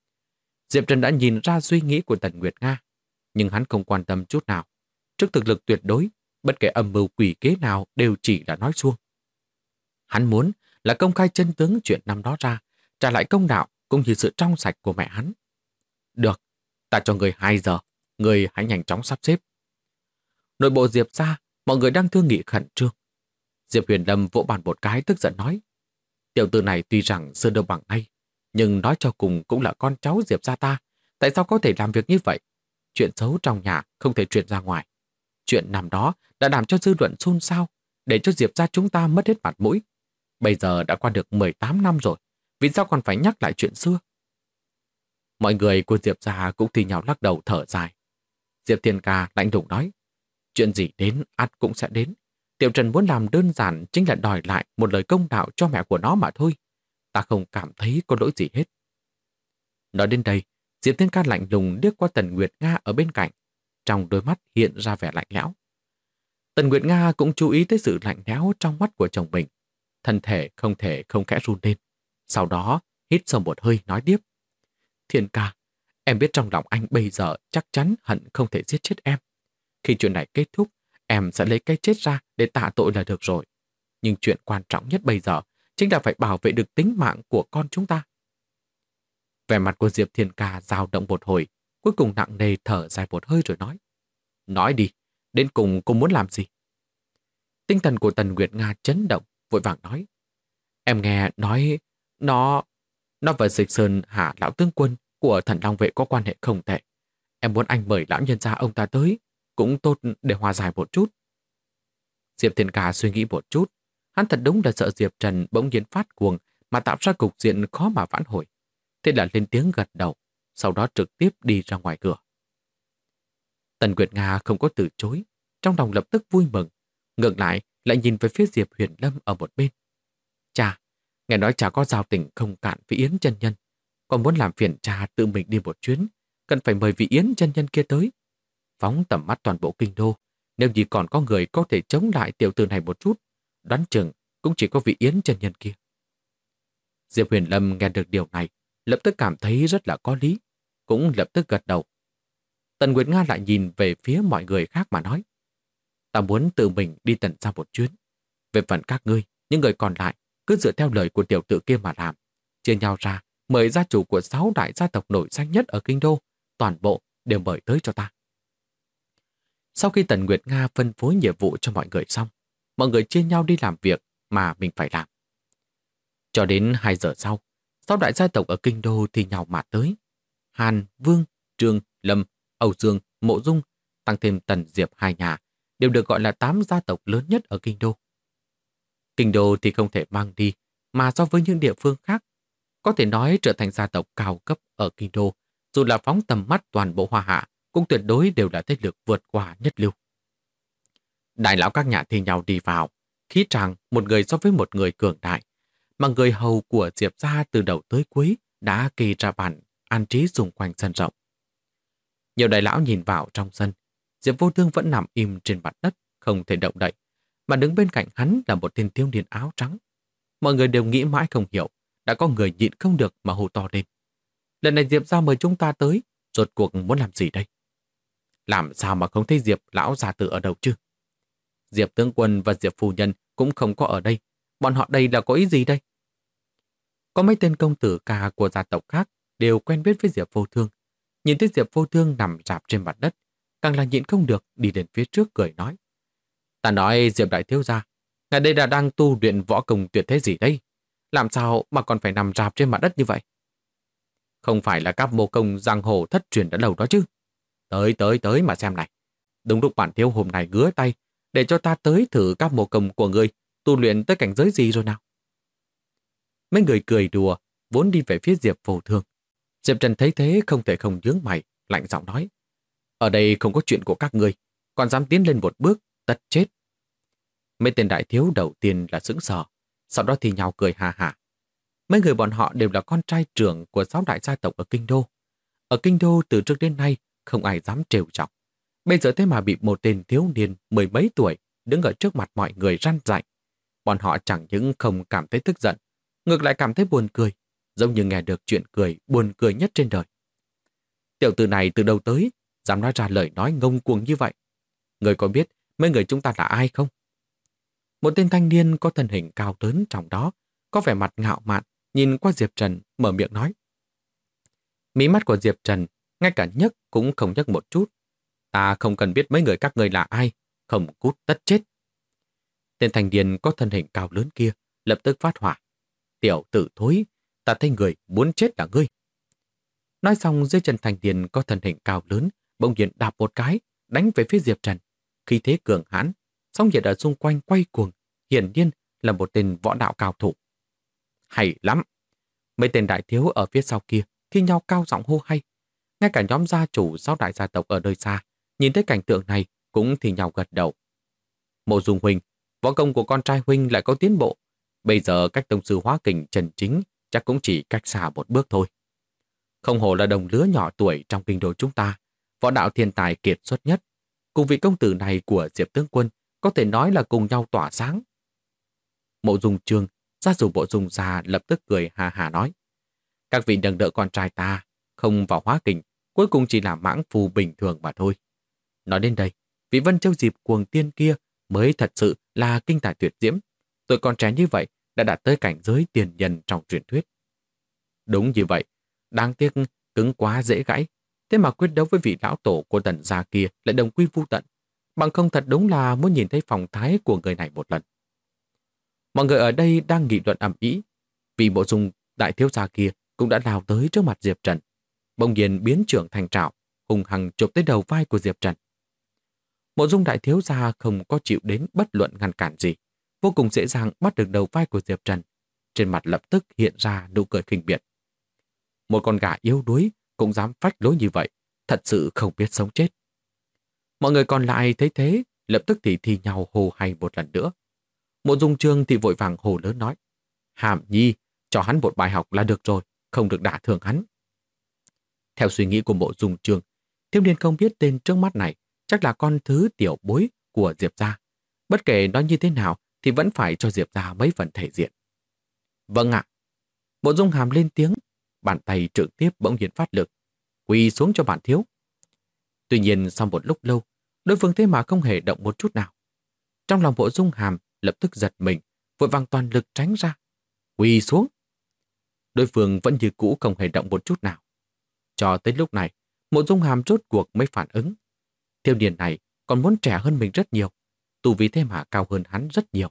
Diệp Trần đã nhìn ra suy nghĩ của Tần Nguyệt Nga, nhưng hắn không quan tâm chút nào. Trước thực lực tuyệt đối, bất kể âm mưu quỷ kế nào đều chỉ là nói suông. Hắn muốn là công khai chân tướng chuyện năm đó ra, trả lại công đạo cũng như sự trong sạch của mẹ hắn. Được, ta cho người 2 giờ, người hãy nhanh chóng sắp xếp. Nội bộ Diệp ra, mọi người đang thương nghị khẩn trương. Diệp Huyền Lâm vỗ bàn một cái tức giận nói. Tiểu tử này tuy rằng xưa đâu bằng nay, nhưng nói cho cùng cũng là con cháu Diệp gia ta. Tại sao có thể làm việc như vậy? Chuyện xấu trong nhà không thể truyền ra ngoài. Chuyện năm đó đã làm cho dư luận xôn xao, để cho Diệp gia chúng ta mất hết mặt mũi. Bây giờ đã qua được 18 năm rồi, vì sao còn phải nhắc lại chuyện xưa? Mọi người của Diệp gia cũng thì nhau lắc đầu thở dài. Diệp Thiên Ca lạnh lùng nói, chuyện gì đến ắt cũng sẽ đến. Tiểu Trần muốn làm đơn giản chính là đòi lại một lời công đạo cho mẹ của nó mà thôi. Ta không cảm thấy có lỗi gì hết. Nói đến đây, Diệp Thiên Ca lạnh lùng liếc qua Tần Nguyệt Nga ở bên cạnh. Trong đôi mắt hiện ra vẻ lạnh lẽo. Tần Nguyệt Nga cũng chú ý tới sự lạnh lẽo trong mắt của chồng mình. Thân thể không thể không khẽ run lên. Sau đó, hít sâu một hơi nói tiếp. Thiên Ca, em biết trong lòng anh bây giờ chắc chắn hận không thể giết chết em. Khi chuyện này kết thúc, em sẽ lấy cái chết ra để tạ tội là được rồi. Nhưng chuyện quan trọng nhất bây giờ chính là phải bảo vệ được tính mạng của con chúng ta. Vẻ mặt của Diệp Thiên Ca dao động một hồi, cuối cùng nặng nề thở dài một hơi rồi nói. Nói đi, đến cùng cô muốn làm gì? Tinh thần của Tần Nguyệt Nga chấn động, vội vàng nói. Em nghe nói nó và Dịch Sơn Hạ lão tướng quân của Thần Long Vệ có quan hệ không tệ. Em muốn anh mời lão nhân gia ông ta tới, cũng tốt để hòa giải một chút. Diệp Thiên Ca suy nghĩ một chút, hắn thật đúng là sợ Diệp Trần bỗng nhiên phát cuồng mà tạo ra cục diện khó mà vãn hồi. Thế là lên tiếng gật đầu, sau đó trực tiếp đi ra ngoài cửa. Tần Nguyệt Nga không có từ chối, trong lòng lập tức vui mừng, ngược lại nhìn về phía Diệp Huyền Lâm ở một bên. Cha, nghe nói cha có giao tình không cạn với Yến chân nhân, còn muốn làm phiền cha tự mình đi một chuyến, cần phải mời vị Yến chân nhân kia tới. Phóng tầm mắt toàn bộ kinh đô, nếu như còn có người có thể chống lại tiểu tử này một chút, đoán chừng cũng chỉ có vị Yến chân nhân kia. Diệp Huyền Lâm nghe được điều này, lập tức cảm thấy rất là có lý, cũng lập tức gật đầu. Tần Nguyệt Nga lại nhìn về phía mọi người khác mà nói. Ta muốn tự mình đi Tần ra một chuyến. Về phần các ngươi, những người còn lại, cứ dựa theo lời của tiểu tử kia mà làm. Chia nhau ra, mời gia chủ của 6 đại gia tộc nổi danh nhất ở kinh đô, toàn bộ đều mời tới cho ta. Sau khi Tần Nguyệt Nga phân phối nhiệm vụ cho mọi người xong, mọi người chia nhau đi làm việc mà mình phải làm. Cho đến 2 giờ sau, 6 đại gia tộc ở kinh đô thì nhau mà tới. Hàn, Vương, Trương, Lâm, Âu Dương, Mộ Dung, tăng thêm Tần Diệp hai nhà, đều được gọi là 8 gia tộc lớn nhất ở kinh đô. Kinh đô thì không thể mang đi, mà so với những địa phương khác, có thể nói trở thành gia tộc cao cấp ở kinh đô, dù là phóng tầm mắt toàn bộ Hoa Hạ, cũng tuyệt đối đều là thế lực vượt qua nhất lưu. Đại lão các nhà thi nhau đi vào, khí tràng một người so với một người cường đại, mà người hầu của Diệp gia từ đầu tới cuối đã kê ra bàn an trí xung quanh sân rộng. Nhiều đại lão nhìn vào trong sân, Diệp Vô Thương vẫn nằm im trên mặt đất, không thể động đậy, mà đứng bên cạnh hắn là một tên thiếu niên áo trắng. Mọi người đều nghĩ mãi không hiểu, đã có người nhịn không được mà hô to lên. Lần này Diệp gia mời chúng ta tới, rốt cuộc muốn làm gì đây? Làm sao mà không thấy Diệp lão gia tử ở đâu chứ? Diệp tướng quân và Diệp phu nhân cũng không có ở đây, bọn họ đây là có ý gì đây? Có mấy tên công tử ca của gia tộc khác đều quen biết với Diệp Vô Thương. Nhìn thấy Diệp Vô Thương nằm rạp trên mặt đất, càng là nhịn không được đi đến phía trước cười nói. Ta nói Diệp đại thiếu gia, ngài đây là đang tu luyện võ công tuyệt thế gì đây? Làm sao mà còn phải nằm rạp trên mặt đất như vậy? Không phải là các mô công giang hồ thất truyền đã lâu đó chứ? Tới mà xem này. Đúng lúc bản thiếu hôm nay ngứa tay, để cho ta tới thử các mô công của ngươi tu luyện tới cảnh giới gì rồi nào? Mấy người cười đùa, vốn đi về phía Diệp Vô Thương. Diệp Trần thấy thế không thể không nhướng mày, lạnh giọng nói. Ở đây không có chuyện của các ngươi, còn dám tiến lên một bước, tất chết. Mấy tên đại thiếu đầu tiên là sững sờ, sau đó thì nhào cười hà hà. Mấy người bọn họ đều là con trai trưởng của 6 đại gia tộc ở Kinh Đô. Ở Kinh Đô từ trước đến nay không ai dám trêu chọc. Bây giờ thế mà bị một tên thiếu niên 10 mấy tuổi đứng ở trước mặt mọi người răn dạy. Bọn họ chẳng những không cảm thấy tức giận, ngược lại cảm thấy buồn cười, giống như nghe được chuyện cười buồn cười nhất trên đời. Tiểu tử này từ đâu tới, dám nói ra lời nói ngông cuồng như vậy. Người có biết mấy người chúng ta là ai không? Một tên thanh niên có thân hình cao lớn trong đó, có vẻ mặt ngạo mạn, nhìn qua Diệp Trần, mở miệng nói. Mí mắt của Diệp Trần, ngay cả nhấc cũng không nhấc một chút. Ta không cần biết mấy người các ngươi là ai, không cút tất chết. Tên thanh niên có thân hình cao lớn kia, lập tức phát hỏa. Tiểu tử thối, ta thấy người muốn chết là ngươi. Nói xong dưới chân thanh niên có thân hình cao lớn, bỗng nhiên đạp một cái, đánh về phía Diệp Trần. Khi thế cường hãn, sóng nhiệt ở xung quanh quay cuồng, hiển nhiên là một tên võ đạo cao thủ. Hay lắm! Mấy tên đại thiếu ở phía sau kia thi nhau cao giọng hô hay. Ngay cả nhóm gia chủ 6 đại gia tộc ở nơi xa, nhìn thấy cảnh tượng này cũng thi nhau gật đầu. Mộ Dung huynh, võ công của con trai huynh lại có tiến bộ. Bây giờ cách tông sư hóa kình Trần Chính chắc cũng chỉ cách xa một bước thôi. Không hổ là đồng lứa nhỏ tuổi trong kinh đô chúng ta, võ đạo thiên tài kiệt xuất nhất. Cùng vị công tử này của Diệp tướng quân có thể nói là cùng nhau tỏa sáng. Mộ Dung Trương, gia chủ Mộ Dung gia lập tức cười hà hà nói. Các vị đừng đỡ con trai ta, không vào hóa kình, cuối cùng chỉ là mãng phu bình thường mà thôi. Nói đến đây, vị Vân Châu Diệp cuồng tiên kia mới thật sự là kinh tài tuyệt diễm. Tuổi còn trẻ như vậy đã đạt tới cảnh giới tiền nhân trong truyền thuyết. Đúng như vậy, đáng tiếc cứng quá dễ gãy. Thế mà quyết đấu với vị lão tổ của Tần gia kia lại đồng quy vu tận. Bằng không thật đúng là muốn nhìn thấy phong thái của người này một lần. Mọi người ở đây đang nghị luận ầm ĩ, vì Mộ Dung đại thiếu gia kia cũng đã lao tới trước mặt Diệp Trần. Bỗng nhiên biến trưởng thành trảo, hùng hăng chụp tới đầu vai của Diệp Trần. Mộ Dung đại thiếu gia không có chịu đến bất luận ngăn cản gì, vô cùng dễ dàng bắt được đầu vai của Diệp Trần. Trên mặt lập tức hiện ra nụ cười khinh biệt. Một con gà yếu đuối cũng dám phách lối như vậy, thật sự không biết sống chết. Mọi người còn lại thấy thế, lập tức thì thi nhau hô hay một lần nữa. Mộ Dung Trương thì vội vàng hô lớn nói. Hàm Nhi, cho hắn một bài học là được rồi, không được đả thương hắn. Theo suy nghĩ của Mộ Dung Trương, thiếu niên không biết tên trước mắt này chắc là con thứ tiểu bối của Diệp gia. Bất kể nói như thế nào thì vẫn phải cho Diệp gia mấy phần thể diện. Vâng ạ. Mộ Dung Hàm lên tiếng, bàn tay trực tiếp bỗng nhiên phát lực, quỳ xuống cho bản thiếu. Tuy nhiên sau một lúc lâu, đối phương thế mà không hề động một chút nào. Trong lòng Mộ Dung Hàm lập tức giật mình, vội vàng toàn lực tránh ra. Quỳ xuống. Đối phương vẫn như cũ không hề động một chút nào. Cho tới lúc này, Mộ Dung Hàm rốt cuộc mới phản ứng. Thiếu niên này còn muốn trẻ hơn mình rất nhiều, tu vi thế mà cao hơn hắn rất nhiều.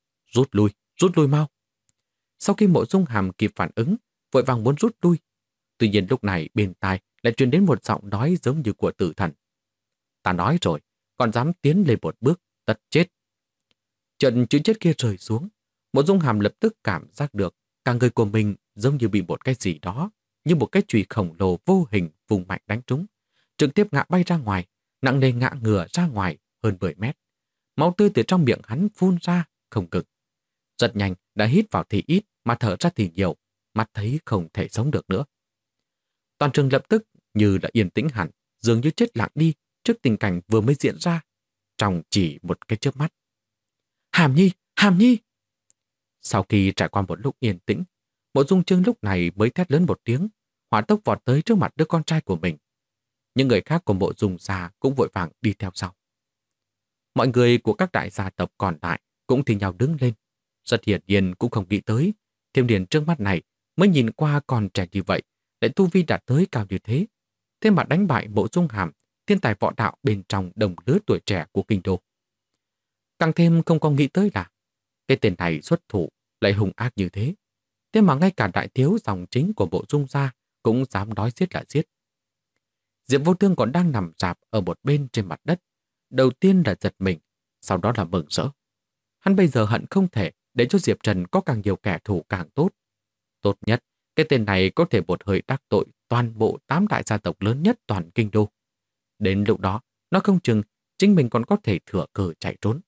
Rút lui mau. Sau khi Mộ Dung Hàm kịp phản ứng, vội vàng muốn rút lui. Tuy nhiên lúc này bên tai lại truyền đến một giọng nói giống như của tử thần. Ta nói rồi, còn dám tiến lên một bước, tất chết. Trận chữ chết kia rơi xuống, Mộ Dung Hàm lập tức cảm giác được cả người của mình giống như bị một cái gì đó, như một cái chùy khổng lồ vô hình vùng mạnh đánh trúng, trực tiếp ngã bay ra ngoài, nặng nề ngã ngửa ra ngoài hơn 10 mét. Máu tươi từ trong miệng hắn phun ra, không ngừng. Rất nhanh đã hít vào thì ít mà thở ra thì nhiều, mắt thấy không thể sống được nữa. Toàn trường lập tức như đã yên tĩnh hẳn, dường như chết lặng đi trước tình cảnh vừa mới diễn ra, trong chỉ một cái chớp mắt. Hàm Nhi, Hàm Nhi! Sau khi trải qua một lúc yên tĩnh, Mộ Dung Chương lúc này mới thét lớn một tiếng, hỏa tốc vọt tới trước mặt đứa con trai của mình. Những người khác của Mộ Dung gia cũng vội vàng đi theo sau. Mọi người của các đại gia tộc còn lại cũng thì nhau đứng lên. Rất hiển nhiên cũng không nghĩ tới, thiếu niên trước mắt này mới nhìn qua còn trẻ như vậy, lại tu vi đạt tới cao như thế. Thế mà đánh bại Mộ Dung Hàm, thiên tài võ đạo bên trong đồng lứa tuổi trẻ của kinh đô. Càng thêm không có nghĩ tới là cái tên này xuất thủ lại hung ác như thế. Thế mà ngay cả đại thiếu dòng chính của Mộ Dung gia cũng dám nói giết là giết. Diệp Vô Thương còn đang nằm rạp ở một bên trên mặt đất. Đầu tiên là giật mình, sau đó là mừng rỡ. Hắn bây giờ hận không thể để cho Diệp Trần có càng nhiều kẻ thù càng tốt. Tốt nhất, cái tên này có thể một hơi đắc tội toàn bộ 8 đại gia tộc lớn nhất toàn kinh đô. Đến lúc đó, nó không chừng chính mình còn có thể thừa cơ chạy trốn.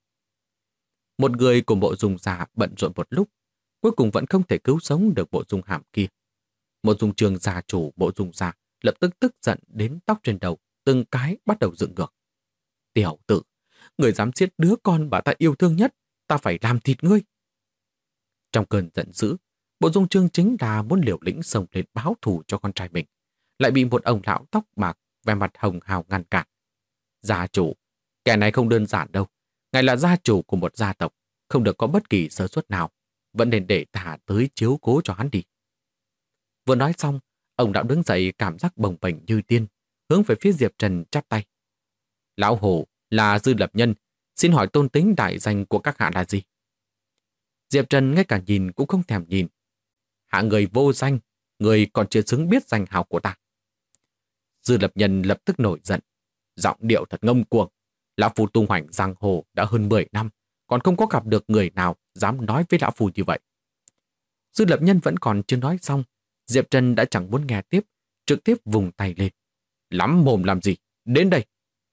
Một người của Mộ Dung gia bận rộn một lúc, cuối cùng vẫn không thể cứu sống được Mộ Dung Hàm kia. Mộ Dung Trường gia chủ Mộ Dung gia lập tức tức giận đến tóc trên đầu, từng cái bắt đầu dựng ngược. Tiểu tử, người dám giết đứa con bà ta yêu thương nhất, ta phải làm thịt ngươi. Trong cơn giận dữ, Mộ Dung Chương chính là muốn liều lĩnh xông lên báo thù cho con trai mình, lại bị một ông lão tóc bạc vẻ mặt hồng hào ngăn cản. Gia chủ, kẻ này không đơn giản đâu. Ngài là gia chủ của một gia tộc, không được có bất kỳ sơ suất nào, vẫn nên để thả tới chiếu cố cho hắn đi. Vừa nói xong, ông lão đứng dậy cảm giác bồng bềnh như tiên, hướng về phía Diệp Trần chắp tay. Lão Hổ là Dư Lập Nhân, xin hỏi tôn tính đại danh của các hạ là gì? Diệp Trần ngay cả nhìn cũng không thèm nhìn. Hạ người vô danh, người còn chưa xứng biết danh hào của ta. Dư Lập Nhân lập tức nổi giận, giọng điệu thật ngông cuồng. Lão Phu tung hoành giang hồ đã hơn 10 năm, còn không có gặp được người nào dám nói với Lão Phu như vậy. Dư Lập Nhân vẫn còn chưa nói xong, Diệp Trần đã chẳng muốn nghe tiếp, trực tiếp vùng tay lên. Lắm mồm làm gì? Đến đây!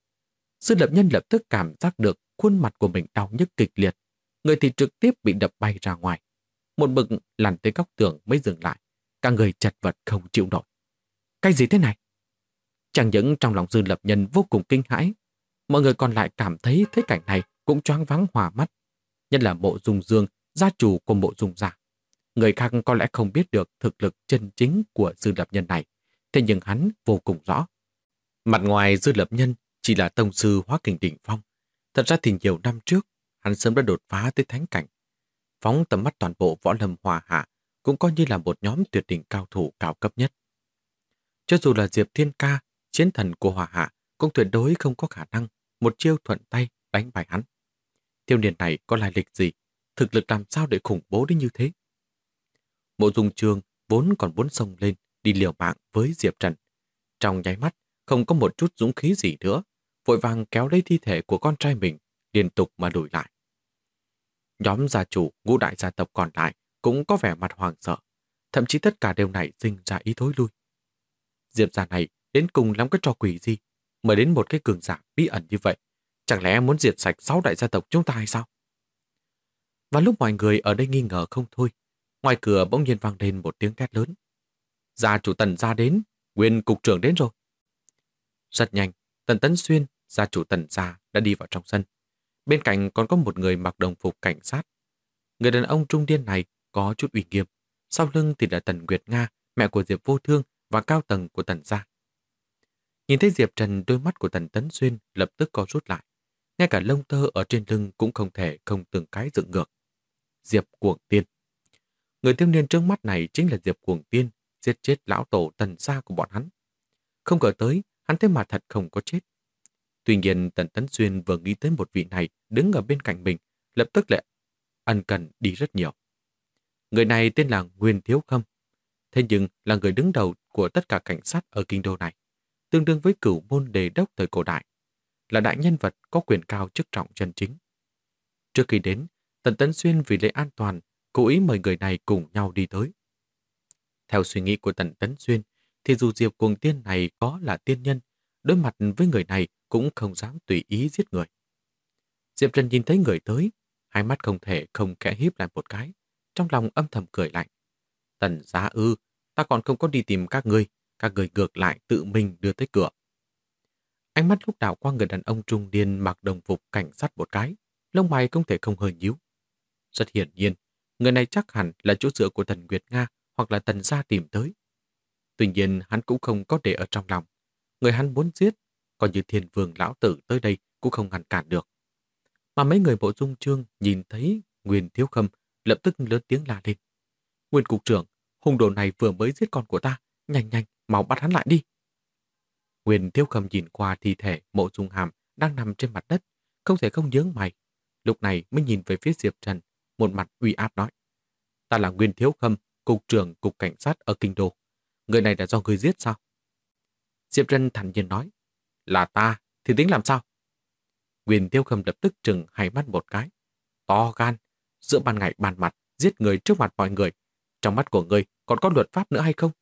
Dư Lập Nhân lập tức cảm giác được khuôn mặt của mình đau nhức kịch liệt, người thì trực tiếp bị đập bay ra ngoài. Một bực lăn tới góc tường mới dừng lại, cả người chật vật không chịu nổi. Cái gì thế này? Chẳng những trong lòng Dư Lập Nhân vô cùng kinh hãi, mọi người còn lại cảm thấy thế cảnh này cũng choáng váng hòa mắt. Nhất là Mộ Dung Dương, gia chủ của Mộ Dung gia. Người khác có lẽ không biết được thực lực chân chính của Dư Lập Nhân này, thế nhưng hắn vô cùng rõ. Mặt ngoài Dư Lập Nhân chỉ là tông sư Hóa Kình đỉnh phong. Thật ra thì nhiều năm trước, hắn sớm đã đột phá tới thánh cảnh. Phóng tầm mắt toàn bộ võ lâm Hòa Hạ cũng coi như là một nhóm tuyệt đỉnh cao thủ cao cấp nhất. Cho dù là Diệp Thiên Ca, chiến thần của Hòa Hạ, cũng tuyệt đối không có khả năng một chiêu thuận tay đánh bại hắn. Thiếu niên này có lai lịch gì, thực lực làm sao để khủng bố đến như thế? Mộ Dung Chương vốn còn muốn xông lên đi liều mạng với Diệp Trần. Trong nháy mắt, không có một chút dũng khí gì nữa, vội vàng kéo lấy thi thể của con trai mình, liên tục mà đuổi lại. Nhóm gia chủ, ngũ đại gia tộc còn lại cũng có vẻ mặt hoảng sợ, thậm chí tất cả đều nảy sinh ra ý thối lui. Diệp gia này đến cùng lắm cái trò quỷ gì, mới đến một cái cường giả bí ẩn như vậy, chẳng lẽ muốn diệt sạch 6 đại gia tộc chúng ta hay sao? Và lúc mọi người ở đây nghi ngờ không thôi, ngoài cửa bỗng nhiên vang lên một tiếng thét lớn. Gia chủ Tần gia đến, Nguyên cục trưởng đến rồi. Rất nhanh, Tần Tấn Xuyên, gia chủ Tần gia đã đi vào trong sân. Bên cạnh còn có một người mặc đồng phục cảnh sát. Người đàn ông trung niên này có chút uy nghiêm, sau lưng thì là Tần Nguyệt Nga, mẹ của Diệp Vô Thương và cao tầng của Tần gia. Nhìn thấy Diệp Trần, đôi mắt của Tần Tấn Xuyên lập tức co rút lại. Ngay cả lông tơ ở trên lưng cũng không thể không từng cái dựng ngược. Diệp Cuồng Tiên. Người thiếu niên trước mắt này chính là Diệp Cuồng Tiên, giết chết lão tổ Tần gia của bọn hắn. Không ngờ tới, hắn thế mà thật không có chết. Tuy nhiên, Tần Tấn Xuyên vừa nghĩ tới một vị này đứng ở bên cạnh mình, lập tức lại ân cần đi rất nhiều. Người này tên là Nguyên Thiếu Khâm, thế nhưng là người đứng đầu của tất cả cảnh sát ở kinh đô này, tương đương với cửu môn đề đốc thời cổ đại, là đại nhân vật có quyền cao chức trọng chân chính. Trước khi đến, Tần Tấn Xuyên vì lễ an toàn, cố ý mời người này cùng nhau đi tới. Theo suy nghĩ của Tần Tấn Xuyên, thì dù Diệp Cuồng Tiên này có là tiên nhân, đối mặt với người này cũng không dám tùy ý giết người. Diệp Trần nhìn thấy người tới, hai mắt không thể không khẽ híp lại một cái, trong lòng âm thầm cười lạnh. Tần gia ư, ta còn không có đi tìm các người ngược lại tự mình đưa tới cửa. Ánh mắt lúc đảo qua người đàn ông trung niên mặc đồng phục cảnh sát một cái, lông mày không thể không hơi nhíu. Rất hiển nhiên, người này chắc hẳn là chỗ dựa của Tần Nguyệt Nga hoặc là Tần gia tìm tới. Tuy nhiên hắn cũng không có để ở trong lòng. Người hắn muốn giết, còn như Thiên Vương lão tử tới đây cũng không ngăn cản được. Mà mấy người Mộ Dung Chương nhìn thấy Nguyên Thiếu Khâm lập tức lớn tiếng la lên. Nguyên cục trưởng, hung đồ này vừa mới giết con của ta, nhanh nhanh, mau bắt hắn lại đi. Nguyên Thiếu Khâm nhìn qua thi thể Mộ Dung Hàm đang nằm trên mặt đất, không thể không nhướng mày. Lúc này mới nhìn về phía Diệp Trần, một mặt uy áp nói. Ta là Nguyên Thiếu Khâm, cục trưởng cục cảnh sát ở kinh đô. Người này là do người giết sao? Diệp Trần thản nhiên nói. Là ta, thì tính làm sao? Nguyên Thiếu Khâm lập tức trừng hai mắt một cái. To gan, giữa ban ngày ban mặt, giết người trước mặt mọi người. Trong mắt của người còn có luật pháp nữa hay không?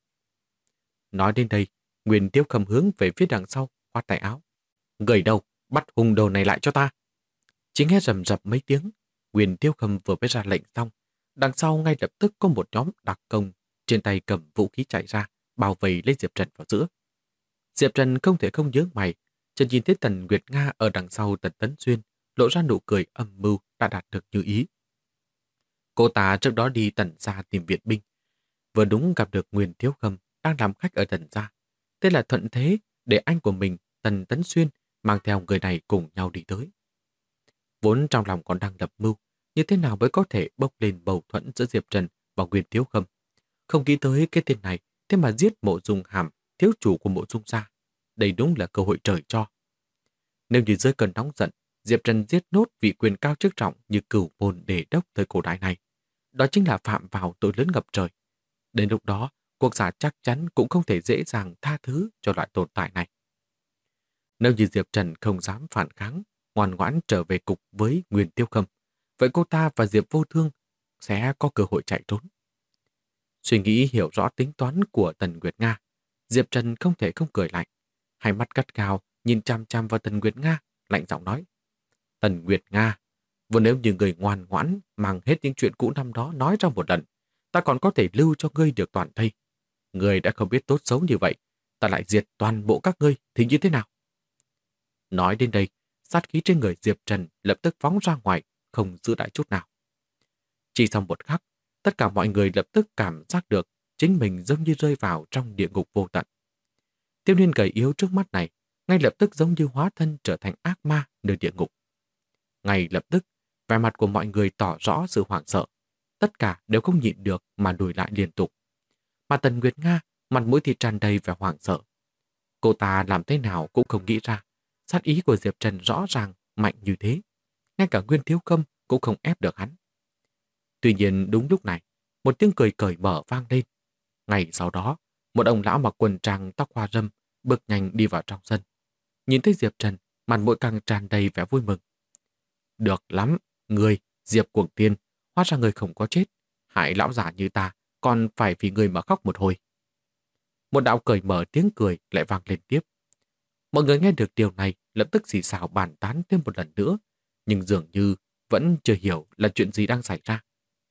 Nói đến đây, Nguyên Thiếu Khâm hướng về phía đằng sau, khoát tay áo. Người đâu, bắt hung đồ này lại cho ta. Chỉ nghe rầm rập mấy tiếng, Nguyên Thiếu Khâm vừa mới ra lệnh xong, đằng sau ngay lập tức có một nhóm đặc công trên tay cầm vũ khí chạy ra, bao vây lấy Diệp Trần vào giữa. Diệp Trần không thể không nhớ mày, chợt nhìn thấy Tần Nguyệt Nga ở đằng sau Tần Tấn Xuyên, lộ ra nụ cười âm mưu đã đạt được như ý. Cô ta trước đó đi Tần gia tìm viện binh, vừa đúng gặp được Nguyên Thiếu Khâm đang làm khách ở Tần gia. Thế là thuận thế để anh của mình, Tần Tấn Xuyên, mang theo người này cùng nhau đi tới. Vốn trong lòng còn đang lập mưu, như thế nào mới có thể bốc lên bầu thuẫn giữa Diệp Trần và Nguyên Thiếu Khâm. Không nghĩ tới cái tên này, thế mà giết Mộ Dung Hàm, thiếu chủ của Mộ Dung gia. Đây đúng là cơ hội trời cho. Nếu như dưới cơn nóng giận, Diệp Trần giết nốt vị quyền cao chức trọng như cửu môn đề đốc thời cổ đại này, đó chính là phạm vào tội lớn ngập trời. Đến lúc đó, quốc gia chắc chắn cũng không thể dễ dàng tha thứ cho loại tồn tại này. Nếu như Diệp Trần không dám phản kháng, ngoan ngoãn trở về cục với Nguyên Tiêu Khâm, vậy cô ta và Diệp Vô Thương sẽ có cơ hội chạy trốn. Suy nghĩ hiểu rõ tính toán của Tần Nguyệt Nga, Diệp Trần không thể không cười lạnh. Hai mắt gắt gao nhìn chăm chăm vào Tần Nguyệt Nga, lạnh giọng nói. Tần Nguyệt Nga, vừa nếu như người ngoan ngoãn mang hết những chuyện cũ năm đó nói ra một lần, ta còn có thể lưu cho ngươi được toàn thây. Ngươi đã không biết tốt xấu như vậy, ta lại diệt toàn bộ các ngươi thì như thế nào? Nói đến đây, sát khí trên người Diệp Trần lập tức phóng ra ngoài, không giữ lại chút nào. Chỉ sau một khắc, tất cả mọi người lập tức cảm giác được chính mình giống như rơi vào trong địa ngục vô tận. Thiếu niên gầy yếu trước mắt này ngay lập tức giống như hóa thân trở thành ác ma nơi địa ngục. Ngay lập tức, vẻ mặt của mọi người tỏ rõ sự hoảng sợ. Tất cả đều không nhịn được mà lùi lại liên tục. Mà Tần Nguyệt Nga, mặt mũi thì tràn đầy vẻ hoảng sợ. Cô ta làm thế nào cũng không nghĩ ra, sát ý của Diệp Trần rõ ràng, mạnh như thế. Ngay cả Nguyên Thiếu Khâm cũng không ép được hắn. Tuy nhiên đúng lúc này, một tiếng cười cởi mở vang lên. Ngày sau đó, một ông lão mặc quần trang tóc hoa râm bước nhanh đi vào trong sân. Nhìn thấy Diệp Trần, mặt mũi càng tràn đầy vẻ vui mừng. Được lắm, người, Diệp Cuồng Tiên, hóa ra người không có chết. Hại lão già như ta, còn phải vì người mà khóc một hồi. Một đạo cởi mở tiếng cười lại vang lên tiếp. Mọi người nghe được điều này lập tức xì xào bàn tán thêm một lần nữa, nhưng dường như vẫn chưa hiểu là chuyện gì đang xảy ra.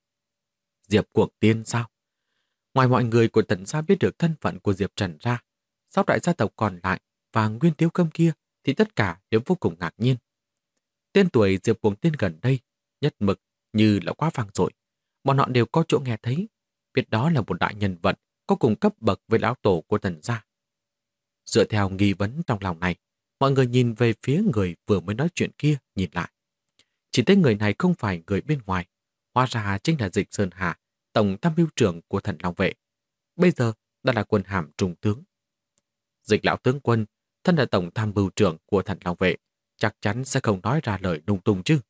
Diệp Cuồng Tiên sao? Ngoài mọi người của Tần gia biết được thân phận của Diệp Trần ra, sáu đại gia tộc còn lại và Nguyên Thiếu Khâm kia thì tất cả đều vô cùng ngạc nhiên. Tên tuổi Diệp Cuồng Tiên gần đây, nhất mực như là quá vang dội. Bọn họ đều có chỗ nghe thấy, biết đó là một đại nhân vật có cùng cấp bậc với lão tổ của Tần gia. Dựa theo nghi vấn trong lòng này, mọi người nhìn về phía người vừa mới nói chuyện kia nhìn lại. Chỉ thấy người này không phải người bên ngoài, hóa ra chính là Dịch Sơn Hà, tổng tham mưu trưởng của Thần Long Vệ. Bây giờ đã là quân hàm trung tướng. Dịch lão tướng quân, thân là tổng tham mưu trưởng của Thần Long Vệ, chắc chắn sẽ không nói ra lời lung tung chứ.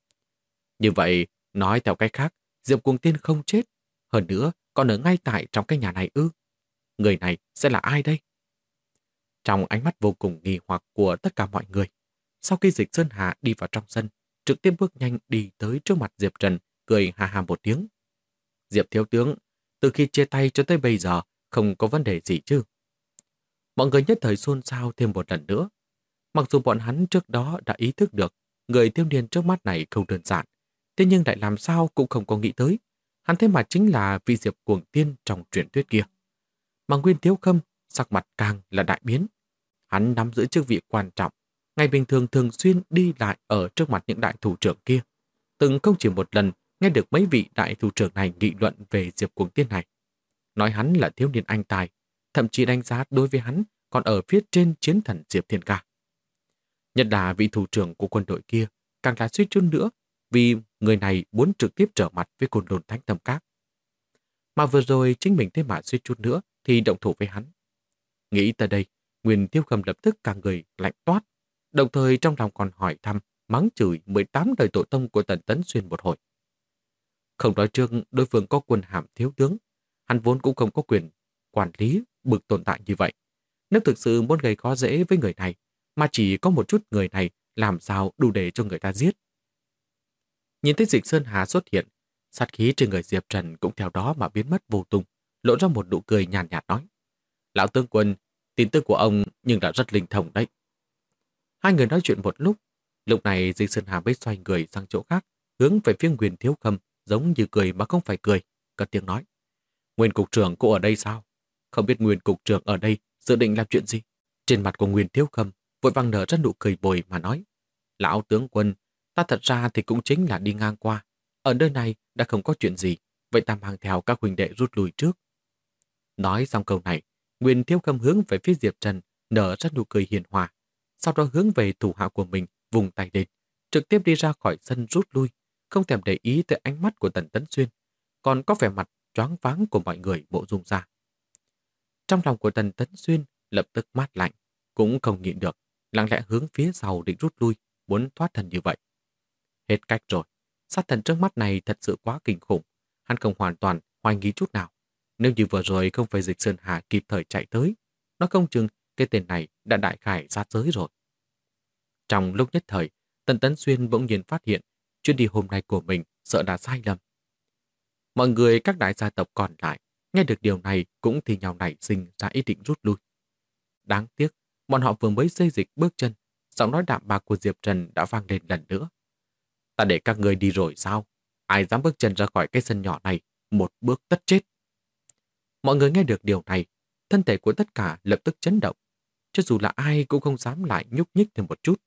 Như vậy, nói theo cách khác, Diệp Cuồng Tiên không chết, hơn nữa còn ở ngay tại trong cái nhà này ư. Người này sẽ là ai đây? Trong ánh mắt vô cùng nghi hoặc của tất cả mọi người, sau khi Dịch Sơn Hà đi vào trong sân, trực tiếp bước nhanh đi tới trước mặt Diệp Trần, cười hà hà một tiếng. Diệp thiếu tướng, từ khi chia tay cho tới bây giờ, không có vấn đề gì chứ? Mọi người nhất thời xôn xao thêm một lần nữa. Mặc dù bọn hắn trước đó đã ý thức được người thiếu niên trước mắt này không đơn giản, thế nhưng lại làm sao cũng không có nghĩ tới. Hắn thế mà chính là vị Diệp Cuồng Tiên trong truyền thuyết kia. Mà Nguyên Thiếu Khâm sắc mặt càng là đại biến. Hắn nắm giữ chức vị quan trọng, ngày bình thường thường xuyên đi lại ở trước mặt những đại thủ trưởng kia. Từng không chỉ một lần nghe được mấy vị đại thủ trưởng này nghị luận về Diệp Cuồng Tiên này. Nói hắn là thiếu niên anh tài, thậm chí đánh giá đối với hắn còn ở phía trên chiến thần Diệp Thiên Ca. Nhất là vị thủ trưởng của quân đội kia càng là suýt chút nữa vì người này muốn trực tiếp trở mặt với Côn Lôn Thánh Tâm Các. Mà vừa rồi chính mình thế mà suýt chút nữa thì động thủ với hắn. Nghĩ tới đây, Nguyên Thiếu Khâm lập tức cả người lạnh toát, đồng thời trong lòng còn hỏi thăm, mắng chửi 18 đời tổ tông của Tần Tấn Xuyên một hồi. Không nói trước đối phương có quân hàm thiếu tướng, hắn vốn cũng không có quyền quản lý bực tồn tại như vậy. Nếu thực sự muốn gây khó dễ với người này, mà chỉ có một chút người này làm sao đủ để cho người ta giết. Nhìn thấy Dịch Sơn Hà xuất hiện, sát khí trên người Diệp Trần cũng theo đó mà biến mất vô tung, lộ ra một nụ cười nhàn nhạt nói. Lão tướng quân, tin tức của ông nhưng đã rất linh thông đấy. Hai người nói chuyện một lúc này Dịch Sơn Hà mới xoay người sang chỗ khác, hướng về phía Nguyên Thiếu Khâm, giống như cười mà không phải cười, cất tiếng nói. Nguyên cục trưởng cô ở đây sao? Không biết Nguyên cục trưởng ở đây dự định làm chuyện gì? Trên mặt của Nguyên Thiếu Khâm vội vàng nở ra nụ cười bồi mà nói. Lão tướng quân, ta thật ra thì cũng chính là đi ngang qua. Ở nơi này đã không có chuyện gì, vậy ta mang theo các huynh đệ rút lui trước. Nói xong câu này, Nguyên Thiếu Khâm hướng về phía Diệp Trần nở ra nụ cười hiền hòa, sau đó hướng về thủ hạ của mình vùng tay lên, trực tiếp đi ra khỏi sân rút lui, không thèm để ý tới ánh mắt của Tần Tấn Xuyên, còn có vẻ mặt choáng váng của mọi người Mộ Dung ra. Trong lòng của Tần Tấn Xuyên lập tức mát lạnh, cũng không nhịn được, lặng lẽ hướng phía sau định rút lui, muốn thoát thân như vậy. Hết cách rồi, sát thần trước mắt này thật sự quá kinh khủng, hắn không hoàn toàn hoài nghi chút nào. Nếu như vừa rồi không phải Dịch Sơn Hà kịp thời chạy tới, nó không chừng cái tên này đã đại khải sát giới rồi. Trong lúc nhất thời, Tần Tấn Xuyên bỗng nhiên phát hiện chuyến đi hôm nay của mình sợ đã sai lầm. Mọi người các đại gia tộc còn lại nghe được điều này cũng thì nhau nảy sinh ra ý định rút lui. Đáng tiếc, bọn họ vừa mới xây dịch bước chân, giọng nói đạm bạc của Diệp Trần đã vang lên lần nữa. Ta để các người đi rồi sao? Ai dám bước chân ra khỏi cái sân nhỏ này, một bước tất chết. Mọi người nghe được điều này, thân thể của tất cả lập tức chấn động. Cho dù là ai cũng không dám lại nhúc nhích thêm một chút.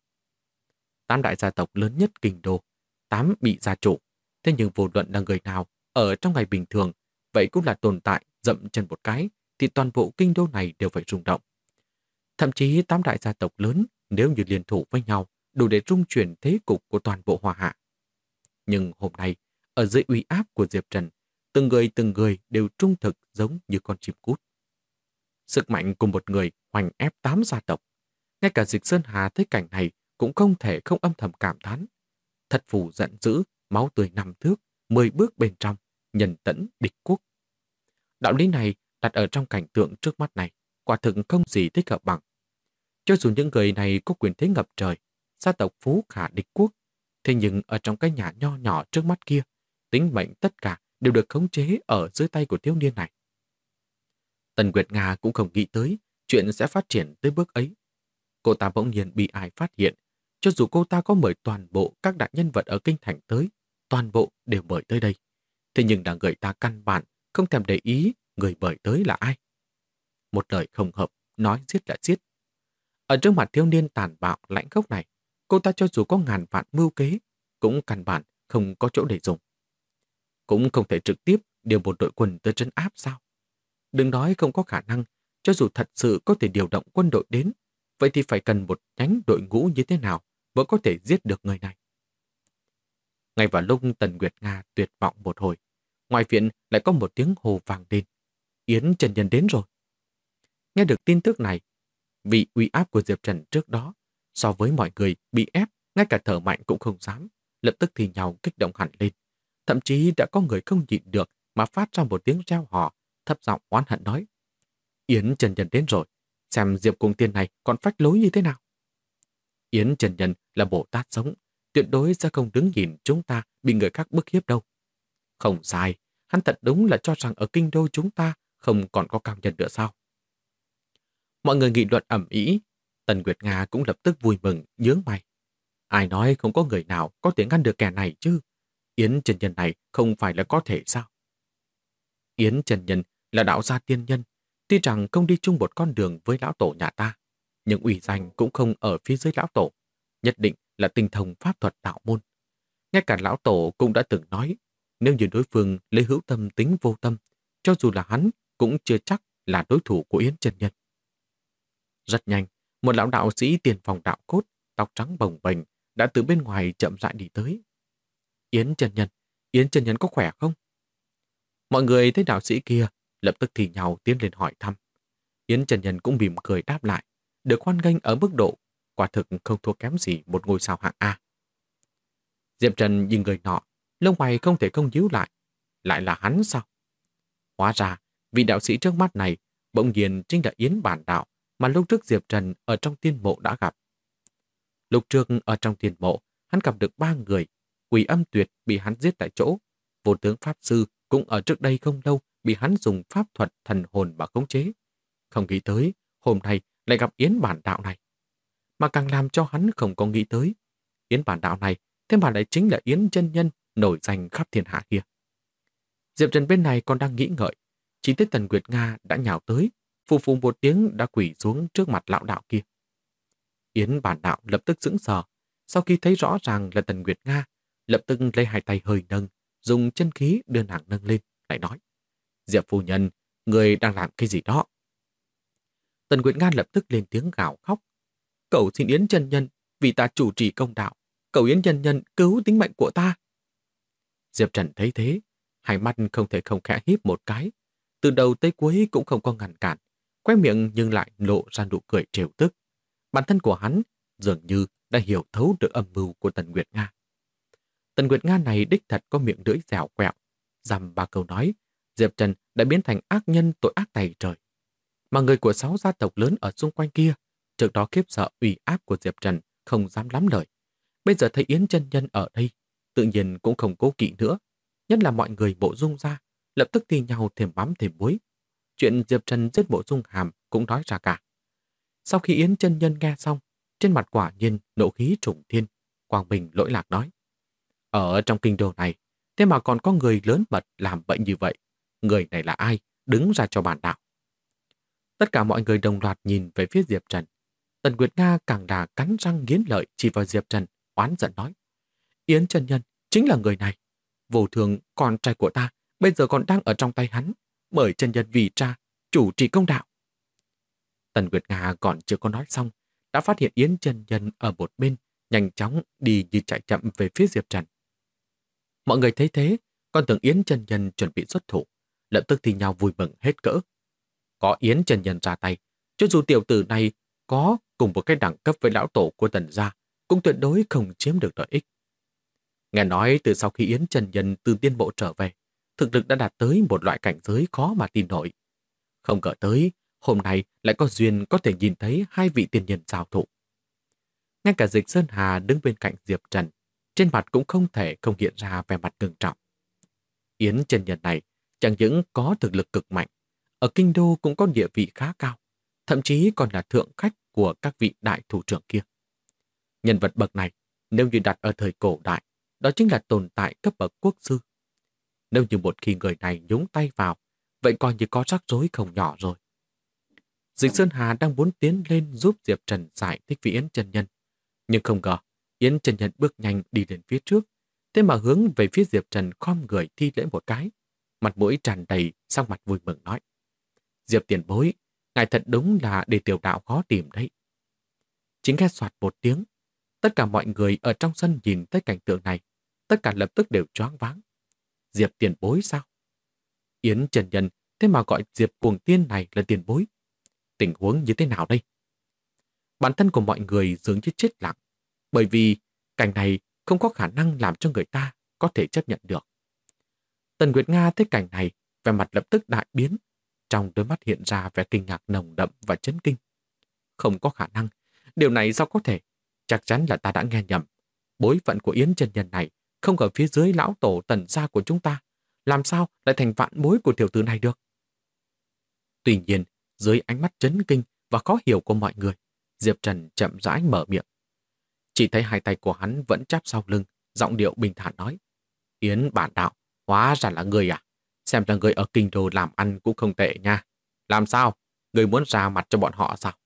8 đại gia tộc lớn nhất kinh đô, 8 bị gia chủ. Thế nhưng vô luận là người nào, ở trong ngày bình thường, vậy cũng là tồn tại dậm chân một cái, thì toàn bộ kinh đô này đều phải rung động. Thậm chí 8 đại gia tộc lớn, nếu như liên thủ với nhau, đủ để rung chuyển thế cục của toàn bộ Hoa Hạ. Nhưng hôm nay, ở dưới uy áp của Diệp Trần, từng người đều trung thực giống như con chim cút. Sức mạnh của một người hoành ép 8 gia tộc. Ngay cả Dịch Sơn Hà thấy cảnh này cũng không thể không âm thầm cảm thán. Thật phù giận dữ, máu tươi 5 thước, 10 bước bên trong, nhân tẫn địch quốc. Đạo lý này đặt ở trong cảnh tượng trước mắt này, quả thực không gì thích hợp bằng. Cho dù những người này có quyền thế ngập trời, gia tộc phú khả địch quốc, thế nhưng ở trong cái nhà nho nhỏ trước mắt kia, tính mệnh tất cả đều được khống chế ở dưới tay của thiếu niên này. Tần Nguyệt Nga cũng không nghĩ tới chuyện sẽ phát triển tới bước ấy. Cô ta bỗng nhiên bị ai phát hiện, cho dù cô ta có mời toàn bộ các đại nhân vật ở kinh thành tới, toàn bộ đều mời tới đây. Thế nhưng là người ta căn bản không thèm để ý người mời tới là ai. Một lời không hợp, nói giết là giết. Ở trước mặt thiếu niên tàn bạo lãnh khốc này, cô ta cho dù có ngàn vạn mưu kế, cũng căn bản không có chỗ để dùng. Cũng không thể trực tiếp điều một đội quân tới trấn áp sao. Đừng nói không có khả năng, cho dù thật sự có thể điều động quân đội đến, vậy thì phải cần một nhánh đội ngũ như thế nào mới có thể giết được người này. Ngay vào lúc Tần Nguyệt Nga tuyệt vọng một hồi, ngoài viện lại có một tiếng hô vang lên. Yến Chân Nhân đến rồi. Nghe được tin tức này, vì uy áp của Diệp Trần trước đó, so với mọi người bị ép, ngay cả thở mạnh cũng không dám, lập tức thì nhau kích động hẳn lên. Thậm chí đã có người không nhịn được mà phát ra một tiếng reo hò, thấp giọng oán hận nói: Yến Chân Nhân đến rồi, xem Diệp Cung Tiên này còn phách lối như thế nào. Yến Chân Nhân là Bồ Tát sống, tuyệt đối sẽ không đứng nhìn chúng ta bị người khác bức hiếp đâu. Không sai, hắn thật đúng là cho rằng ở kinh đô chúng ta không còn có cao nhân nữa sao. Mọi người nghị luận ầm ĩ, Tần Nguyệt Nga cũng lập tức vui mừng, nhướng mày. Ai nói không có người nào có thể ngăn được kẻ này chứ? Yến Chân Nhân này không phải là có thể sao? Yến Chân Nhân là đạo gia tiên nhân, tuy rằng không đi chung một con đường với lão tổ nhà ta, nhưng uy danh cũng không ở phía dưới lão tổ, nhất định là tinh thông pháp thuật đạo môn. Ngay cả lão tổ cũng đã từng nói, nếu như đối phương lấy hữu tâm tính vô tâm, cho dù là hắn cũng chưa chắc là đối thủ của Yến Chân Nhân. Rất nhanh, một lão đạo sĩ tiền phòng đạo cốt, tóc trắng bồng bềnh đã từ bên ngoài chậm rãi đi tới. Yến Chân Nhân có khỏe không? Mọi người thấy đạo sĩ kia lập tức thì nhau tiến lên hỏi thăm. Yến Chân Nhân cũng mỉm cười đáp lại, được hoan nghênh ở mức độ quả thực không thua kém gì một ngôi sao hạng A. Diệp Trần nhìn người nọ, lông mày không thể không nhíu lại là hắn sao? Hóa ra, vị đạo sĩ trước mắt này bỗng nhiên chính là Yến Bản Đạo mà lúc trước Diệp Trần ở trong tiên mộ đã gặp. Lúc trước ở trong tiên mộ, hắn gặp được 3 người, Quỷ Âm Tuyệt bị hắn giết tại chỗ, Vô Tướng Pháp Sư cũng ở trước đây không lâu bị hắn dùng pháp thuật thần hồn mà khống chế. Không nghĩ tới, hôm nay lại gặp Yến Bản Đạo này. Mà càng làm cho hắn không có nghĩ tới, Yến Bản Đạo này thế mà lại chính là Yến Chân Nhân nổi danh khắp thiên hạ kia. Diệp Trần bên này còn đang nghĩ ngợi, chỉ thấy Tần Nguyệt Nga đã nhào tới, phù phù một tiếng đã quỳ xuống trước mặt lão đạo kia. Yến Bản Đạo lập tức sững sờ, sau khi thấy rõ ràng là Tần Nguyệt Nga, lập tức lấy hai tay hơi nâng, dùng chân khí đưa nàng nâng lên, lại nói: Diệp phu nhân, người đang làm cái gì đó? Tần Nguyệt Nga lập tức lên tiếng gào khóc: Cầu xin Yến Chân Nhân, vì ta chủ trì công đạo, cầu Yến Chân Nhân cứu tính mệnh của ta. Diệp Trần thấy thế, hai mắt không thể không khẽ híp một cái, từ đầu tới cuối cũng không có ngăn cản, khóe miệng nhưng lại lộ ra nụ cười trêu tức. Bản thân của hắn dường như đã hiểu thấu được âm mưu của Tần Nguyệt Nga. Tần Nguyệt Nga này đích thật có miệng lưỡi dẻo quẹo, dăm ba câu nói, Diệp Trần đã biến thành ác nhân tội ác tày trời. Mà người của 6 gia tộc lớn ở xung quanh kia, trước đó khiếp sợ uy áp của Diệp Trần không dám lắm lời. Bây giờ thấy Yến Chân Nhân ở đây, tự nhiên cũng không cố kỵ nữa. Nhất là mọi người Mộ Dung ra, lập tức thi nhau thêm mắm thêm muối. Chuyện Diệp Trần giết Mộ Dung Hàm cũng nói ra cả. Sau khi Yến Chân Nhân nghe xong, trên mặt quả nhiên nộ khí trùng thiên, Quang Bình lỗi lạc nói: Ở trong kinh đô này, thế mà còn có người lớn mật làm bệnh như vậy. Người này là ai? Đứng ra cho bản đạo. Tất cả mọi người đồng loạt nhìn về phía Diệp Trần. Tần Nguyệt Nga càng là cắn răng nghiến lợi chỉ vào Diệp Trần, oán giận nói: Yến Chân Nhân chính là người này. Vô Thường, con trai của ta, bây giờ còn đang ở trong tay hắn. Mời Chân Nhân vì cha, chủ trì công đạo. Tần Nguyệt Nga còn chưa có nói xong, đã phát hiện Yến Chân Nhân ở một bên, nhanh chóng đi như chạy chậm về phía Diệp Trần. Mọi người thấy thế, còn tưởng Yến Chân Nhân chuẩn bị xuất thủ, lập tức thì nhau vui mừng hết cỡ. Có Yến Chân Nhân ra tay, cho dù tiểu tử này có cùng một cái đẳng cấp với lão tổ của Tần gia, cũng tuyệt đối không chiếm được lợi ích. Nghe nói từ sau khi Yến Chân Nhân từ tiên bộ trở về, thực lực đã đạt tới một loại cảnh giới khó mà tin nổi. Không ngờ tới, hôm nay lại có duyên có thể nhìn thấy hai vị tiên nhân giao thủ. Ngay cả Dịch Sơn Hà đứng bên cạnh Diệp Trần, trên mặt cũng không thể không hiện ra vẻ mặt ngưng trọng. Yến Chân Nhân này chẳng những có thực lực cực mạnh, ở kinh đô cũng có địa vị khá cao, thậm chí còn là thượng khách của các vị đại thủ trưởng kia. Nhân vật bậc này, nếu như đặt ở thời cổ đại, đó chính là tồn tại cấp bậc quốc sư. Nếu như một khi người này nhúng tay vào, vậy coi như có rắc rối không nhỏ rồi. Dịch Sơn Hà đang muốn tiến lên giúp Diệp Trần giải thích với Yến Chân Nhân, nhưng không ngờ Yến Chân Nhân bước nhanh đi đến phía trước, thế mà hướng về phía Diệp Trần khom người thi lễ một cái, mặt mũi tràn đầy, sắc mặt vui mừng nói: Diệp tiền bối, Ngài thật đúng là để tiểu đạo khó tìm đấy. Chính nghe soạt một tiếng, tất cả mọi người ở trong sân nhìn thấy cảnh tượng này, tất cả lập tức đều choáng váng. Diệp tiền bối sao? Yến Trần Nhân thế mà gọi Diệp Cuồng Tiên này là tiền bối. Tình huống như thế nào đây? Bản thân của mọi người dường như chết lặng, bởi vì cảnh này không có khả năng làm cho người ta có thể chấp nhận được. Tần Nguyệt Nga thấy cảnh này, vẻ mặt lập tức đại biến, trong đôi mắt hiện ra vẻ kinh ngạc nồng đậm và chấn kinh. Không có khả năng, điều này sao có thể? Chắc chắn là ta đã nghe nhầm. Bối phận của Yến Chân Nhân này không ở phía dưới lão tổ Tần gia của chúng ta, làm sao lại thành vạn bối của tiểu tử này được? Tuy nhiên, dưới ánh mắt chấn kinh và khó hiểu của mọi người, Diệp Trần chậm rãi mở miệng. Chỉ thấy hai tay của hắn vẫn chắp sau lưng, giọng điệu bình thản nói: Yến bản đạo, hóa ra là người à? Xem ra người ở kinh đô làm ăn cũng không tệ nha. Làm sao? Người muốn ra mặt cho bọn họ sao?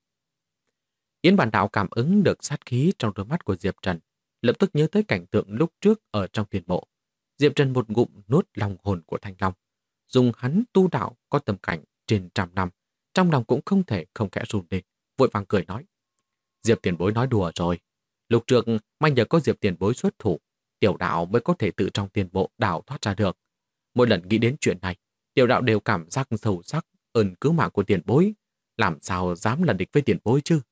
Yến bản đạo cảm ứng được sát khí trong đôi mắt của Diệp Trần, lập tức nhớ tới cảnh tượng lúc trước ở trong tiền mộ. Diệp Trần một ngụm nuốt lòng hồn của Thanh Long. Dùng hắn tu đạo có tầm cảnh trên 100 năm, trong lòng cũng không thể không khẽ run lên, vội vàng cười nói: Diệp tiền bối nói đùa rồi. Lúc trước may nhờ có Diệp tiền bối xuất thủ, tiểu đạo mới có thể tự trong tiền bộ đào thoát ra được. Mỗi lần nghĩ đến chuyện này, tiểu đạo đều cảm giác sâu sắc ơn cứu mạng của tiền bối. Làm sao dám là địch với tiền bối chứ?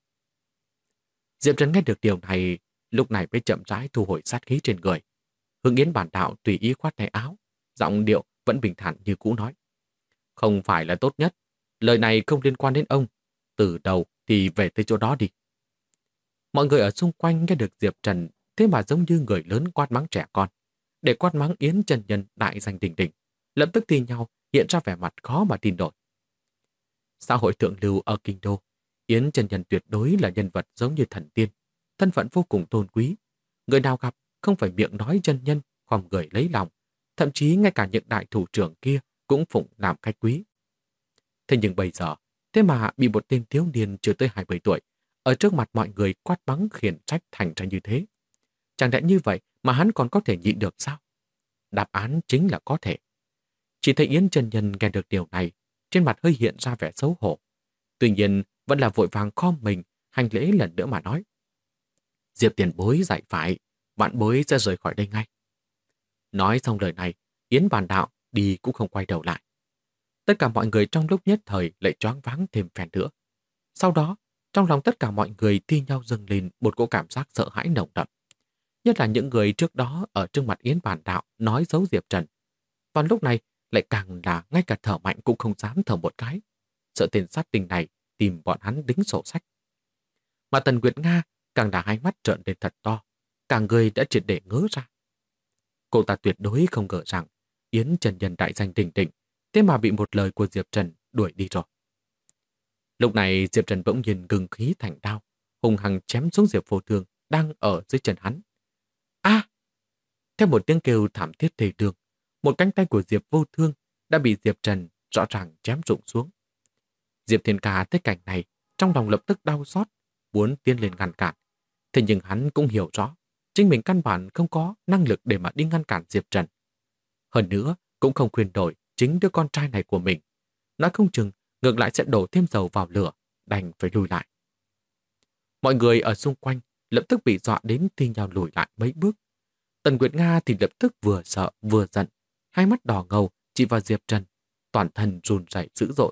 Diệp Trần nghe được điều này, lúc này mới chậm rãi thu hồi sát khí trên người. Hướng Yến bản đạo tùy ý khoát tay áo, giọng điệu vẫn bình thản như cũ nói: Không phải là tốt nhất, lời này không liên quan đến ông. Từ đầu thì về tới chỗ đó đi. Mọi người ở xung quanh nghe được Diệp Trần thế mà giống như người lớn quát mắng trẻ con. Để quát mắng Yến Chân Nhân đại danh đỉnh đỉnh, lập tức thì nhau hiện ra vẻ mặt khó mà tin nổi. Xã hội thượng lưu ở kinh đô, Yến Chân Nhân tuyệt đối là nhân vật giống như thần tiên, thân phận vô cùng tôn quý. Người nào gặp không phải miệng nói chân nhân, khom người lấy lòng, thậm chí ngay cả những đại thủ trưởng kia cũng phụng làm khách quý. Thế nhưng bây giờ, thế mà bị một tên thiếu niên chưa tới 20 tuổi, ở trước mặt mọi người quát mắng khiển trách thành ra như thế. Chẳng lẽ như vậy mà hắn còn có thể nhịn được sao? Đáp án chính là có thể. Chỉ thấy Yến Chân Nhân nghe được điều này, trên mặt hơi hiện ra vẻ xấu hổ. Tuy nhiên, vẫn là vội vàng khom mình, hành lễ lần nữa mà nói: Diệp tiền bối dạy phải, vạn bối sẽ rời khỏi đây ngay. Nói xong lời này, Yến bản đạo đi cũng không quay đầu lại. Tất cả mọi người trong lúc nhất thời lại choáng váng thêm phen nữa. Sau đó, trong lòng tất cả mọi người thi nhau dâng lên một cỗ cảm giác sợ hãi nồng đậm. Nhất là những người trước đó ở trước mặt Yến bản đạo nói xấu Diệp Trần. Còn lúc này lại càng là ngay cả thở mạnh cũng không dám thở một cái. Sợ tên sát tinh này tìm bọn hắn đính sổ sách. Mà Tần Nguyệt Nga càng đã hai mắt trợn lên thật to, cả người đã triệt để ngớ ra. Cô ta tuyệt đối không ngờ rằng Yến Trần Nhân đại danh đỉnh đỉnh, thế mà bị một lời của Diệp Trần đuổi đi rồi. Lúc này Diệp Trần bỗng nhiên ngừng khí thành đao, hùng hăng chém xuống Diệp Vô Thương đang ở dưới chân hắn. A! Theo một tiếng kêu thảm thiết thê lương, một cánh tay của Diệp Vô Thương đã bị Diệp Trần rõ ràng chém rụng xuống. Diệp Thiên Ca thấy cảnh này, trong lòng lập tức đau xót, muốn tiến lên ngăn cản. Thế nhưng hắn cũng hiểu rõ, chính mình căn bản không có năng lực để mà đi ngăn cản Diệp Trần. Hơn nữa, cũng không khuyên đổi chính đứa con trai này của mình. Nói không chừng, ngược lại sẽ đổ thêm dầu vào lửa, đành phải lùi lại. Mọi người ở xung quanh lập tức bị dọa đến thi nhau lùi lại mấy bước. Tần Nguyệt Nga thì lập tức vừa sợ vừa giận, hai mắt đỏ ngầu chỉ vào Diệp Trần, toàn thân run rẩy dữ dội.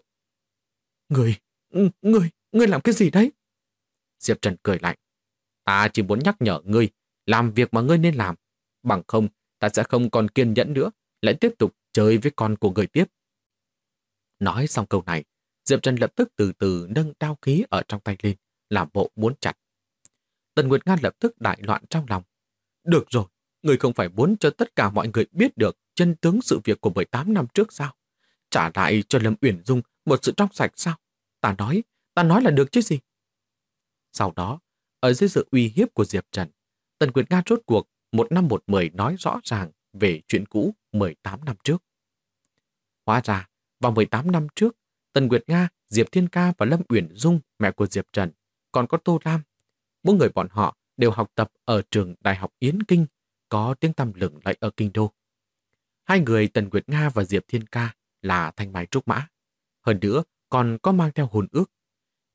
Ngươi làm cái gì đấy? Diệp Trần cười lạnh. Ta chỉ muốn nhắc nhở ngươi, làm việc mà ngươi nên làm. Bằng không, ta sẽ không còn kiên nhẫn nữa, lại tiếp tục chơi với con của ngươi tiếp. Nói xong câu này, Diệp Trần lập tức từ từ nâng đao khí ở trong tay lên, làm bộ muốn chặt. Tần Nguyệt Nga lập tức đại loạn trong lòng. Được rồi, ngươi không phải muốn cho tất cả mọi người biết được chân tướng sự việc của 18 năm trước sao? Trả lại cho Lâm Uyển Dung một sự trong sạch sao? Ta nói là được chứ gì? Sau đó, ở dưới sự uy hiếp của Diệp Trần, Tần Nguyệt Nga rốt cuộc 1 năm 1 mười nói rõ ràng về chuyện cũ 18 năm trước. Hóa ra, vào 18 năm trước, Tần Nguyệt Nga, Diệp Thiên Ca và Lâm Uyển Dung, mẹ của Diệp Trần, còn có Tô Lam. Mỗi người bọn họ đều học tập ở trường Đại học Yến Kinh, có tiếng tăm lừng lẫy ở Kinh Đô. Hai người Tần Nguyệt Nga và Diệp Thiên Ca là thanh mai trúc mã. Hơn nữa, còn có mang theo hôn ước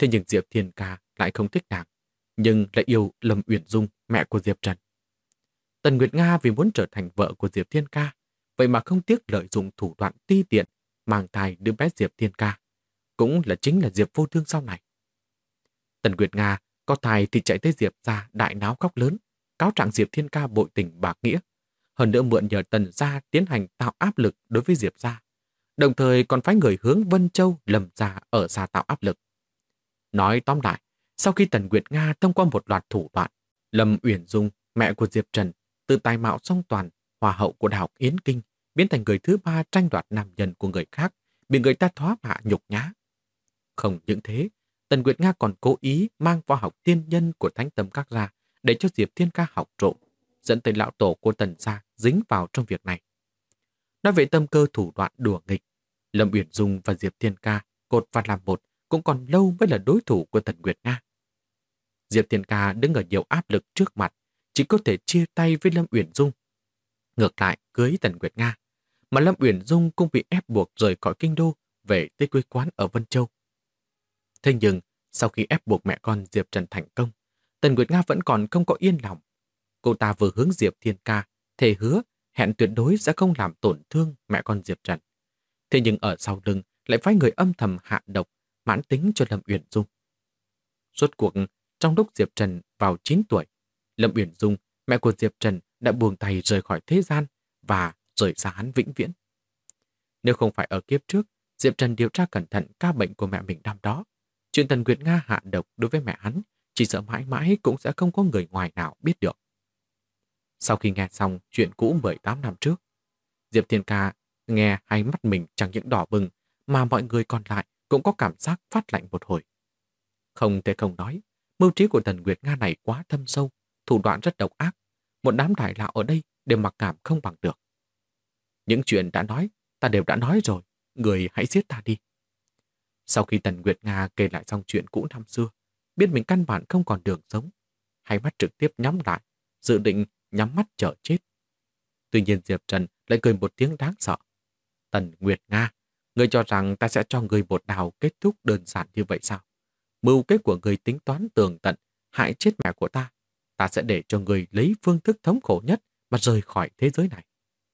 Thế nhưng Diệp Thiên Ca lại không thích nàng, nhưng lại yêu Lâm Uyển Dung, mẹ của Diệp Trần. Tần Nguyệt Nga vì muốn trở thành vợ của Diệp Thiên Ca, vậy mà không tiếc lợi dụng thủ đoạn ti tiện, mang thai đứa bé Diệp Thiên Ca, cũng chính là Diệp Vô Thương sau này. Tần Nguyệt Nga có thai thì chạy tới Diệp gia đại náo khóc lớn, cáo trạng Diệp Thiên Ca bội tình bạc nghĩa, hơn nữa mượn nhờ Tần gia tiến hành tạo áp lực đối với Diệp gia, đồng thời còn phái người hướng Vân Châu Lâm gia ở xa tạo áp lực. Nói tóm lại, sau khi Tần Nguyệt Nga thông qua một loạt thủ đoạn, Lâm Uyển Dung, mẹ của Diệp Trần, từ tài mạo song toàn, hòa hậu của Đại học Yến Kinh, biến thành người thứ ba tranh đoạt nam nhân của người khác, bị người ta thoá mạ nhục nhã. Không những thế, Tần Nguyệt Nga còn cố ý mang võ học tiên nhân của Thánh Tâm Các ra để cho Diệp Thiên Ca học trộm, dẫn tới lão tổ của Tần gia dính vào trong việc này. Nói về tâm cơ thủ đoạn đùa nghịch, Lâm Uyển Dung và Diệp Thiên Ca cột vào làm một cũng còn lâu mới là đối thủ của Tần Nguyệt Nga. Diệp Thiên Ca đứng ở nhiều áp lực trước mặt, chỉ có thể chia tay với Lâm Uyển Dung. Ngược lại cưới Tần Nguyệt Nga, mà Lâm Uyển Dung cũng bị ép buộc rời khỏi kinh đô về tới quê quán ở Vân Châu. Thế nhưng, sau khi ép buộc mẹ con Diệp Trần thành công, Tần Nguyệt Nga vẫn còn không có yên lòng. Cô ta vừa hướng Diệp Thiên Ca thề hứa hẹn tuyệt đối sẽ không làm tổn thương mẹ con Diệp Trần. Thế nhưng ở sau lưng lại phái người âm thầm hạ độc mãn tính cho Lâm Uyển Dung. Rốt cuộc, trong lúc Diệp Trần vào 9 tuổi, Lâm Uyển Dung, mẹ của Diệp Trần, đã buông tay rời khỏi thế gian và rời xa hắn vĩnh viễn. Nếu không phải ở kiếp trước, Diệp Trần điều tra cẩn thận ca bệnh của mẹ mình năm đó, chuyện Tần Nguyệt Nga hạ độc đối với mẹ hắn, chỉ sợ mãi mãi cũng sẽ không có người ngoài nào biết được. Sau khi nghe xong chuyện cũ 18 năm trước, Diệp Thiên Ca nghe hai mắt mình chẳng những đỏ bừng, mà mọi người còn lại cũng có cảm giác phát lạnh một hồi. Không thể không nói, mưu trí của Tần Nguyệt Nga này quá thâm sâu, thủ đoạn rất độc ác. Một đám đại lão ở đây đều mặc cảm không bằng được. Những chuyện đã nói, ta đều đã nói rồi, người hãy giết ta đi. Sau khi Tần Nguyệt Nga kể lại xong chuyện cũ năm xưa, biết mình căn bản không còn đường sống, hai mắt trực tiếp nhắm lại, dự định nhắm mắt chờ chết. Tuy nhiên Diệp Trần lại cười một tiếng đáng sợ. Tần Nguyệt Nga, ngươi cho rằng ta sẽ cho ngươi một đào kết thúc đơn giản như vậy sao? Mưu kế của ngươi tính toán tường tận, hại chết mẹ của ta. Ta sẽ để cho ngươi lấy phương thức thống khổ nhất mà rời khỏi thế giới này.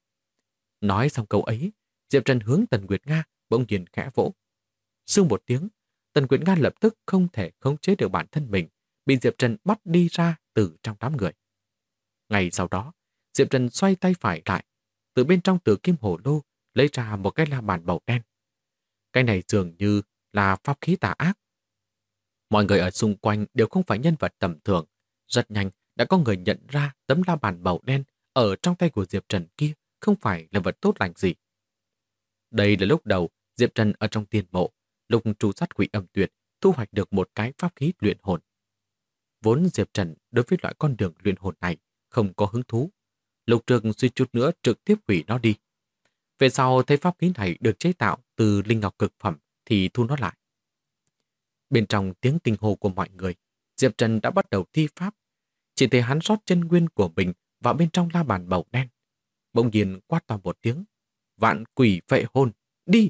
Nói xong câu ấy, Diệp Trần hướng Tần Nguyệt Nga bỗng nhiên khẽ vỗ. Sương một tiếng, Tần Nguyệt Nga lập tức không thể khống chế được bản thân mình, bị Diệp Trần bắt đi ra từ trong đám người. Ngày sau đó, Diệp Trần xoay tay phải lại, từ bên trong tử kim hồ lô lấy ra một cái la bàn màu đen. Cái này dường như là pháp khí tà ác. Mọi người ở xung quanh đều không phải nhân vật tầm thường. Rất nhanh đã có người nhận ra tấm la bàn màu đen ở trong tay của Diệp Trần kia không phải là vật tốt lành gì. Đây là lúc đầu Diệp Trần ở trong tiền mộ, lúc tru sát quỷ âm tuyệt thu hoạch được một cái pháp khí luyện hồn. Vốn Diệp Trần đối với loại con đường luyện hồn này không có hứng thú. Lục Trực suy chút nữa trực tiếp hủy nó đi. Về sau thấy pháp khí này được chế tạo từ linh ngọc cực phẩm thì thu nó lại. Bên trong tiếng kinh hô của mọi người, Diệp Trần đã bắt đầu thi pháp. Chỉ thấy hắn rót chân nguyên của mình vào bên trong la bàn màu đen. Bỗng nhiên quát to một tiếng: "Vạn quỷ phệ hồn, đi!"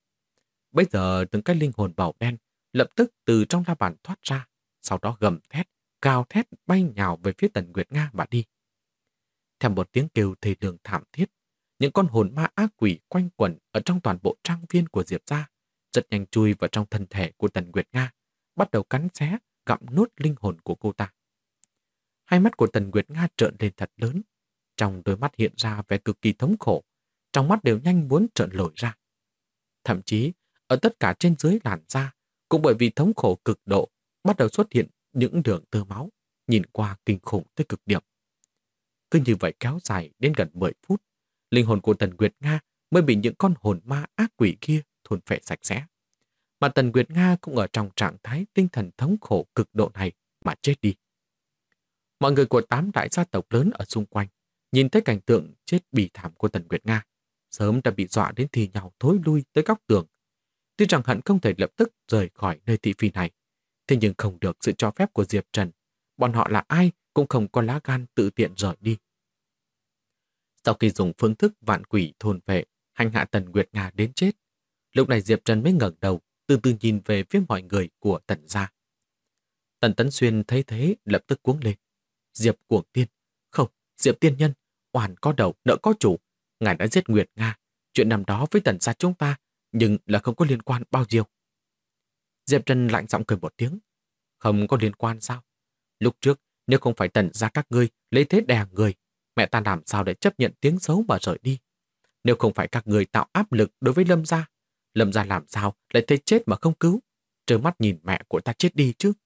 Bây giờ từng cái linh hồn màu đen lập tức từ trong la bàn thoát ra, sau đó gầm thét, gào thét bay nhào về phía Tần Nguyệt Nga mà đi. Theo một tiếng kêu thê lương thảm thiết, những con hồn ma ác quỷ quanh quẩn ở trong toàn bộ trang viên của Diệp gia rất nhanh chui vào trong thân thể của Tần Nguyệt Nga, bắt đầu cắn xé, gặm nuốt linh hồn của cô ta. Hai mắt của Tần Nguyệt Nga trợn lên thật lớn, trong đôi mắt hiện ra vẻ cực kỳ thống khổ, trong mắt đều nhanh muốn trợn lồi ra. Thậm chí, ở tất cả trên dưới làn da, cũng bởi vì thống khổ cực độ, bắt đầu xuất hiện những đường tơ máu, nhìn qua kinh khủng tới cực điểm. Cứ như vậy kéo dài đến gần 10 phút, linh hồn của Tần Nguyệt Nga mới bị những con hồn ma ác quỷ kia thôn phệ sạch sẽ. Mà Tần Nguyệt Nga cũng ở trong trạng thái tinh thần thống khổ cực độ này mà chết đi. Mọi người của 8 đại gia tộc lớn ở xung quanh nhìn thấy cảnh tượng chết bỉ thảm của Tần Nguyệt Nga, sớm đã bị dọa đến thì nhào thối lui tới góc tường. Tuy rằng hận không thể lập tức rời khỏi nơi thị phi này, thế nhưng không được sự cho phép của Diệp Trần, bọn họ là ai cũng không có lá gan tự tiện rời đi. Sau khi dùng phương thức vạn quỷ thôn vệ hành hạ Tần Nguyệt Nga đến chết, lúc này Diệp Trần mới ngẩng đầu, từ từ nhìn về phía mọi người của Tần gia. Tần Tấn Xuyên thấy thế lập tức cuống lên. Diệp Cuồng Tiên, không, Diệp tiên nhân, oan có đầu, nợ có chủ. Ngài đã giết Nguyệt Nga, chuyện năm đó với Tần gia chúng ta, nhưng là không có liên quan bao nhiêu. Diệp Trần lạnh giọng cười một tiếng. Không có liên quan sao? Lúc trước, nếu không phải Tần gia các ngươi lấy thế đè người, mẹ ta làm sao để chấp nhận tiếng xấu mà rời đi? Nếu không phải các người tạo áp lực đối với Lâm gia làm sao lại thấy chết mà không cứu, trơ mắt nhìn mẹ của ta chết đi chứ?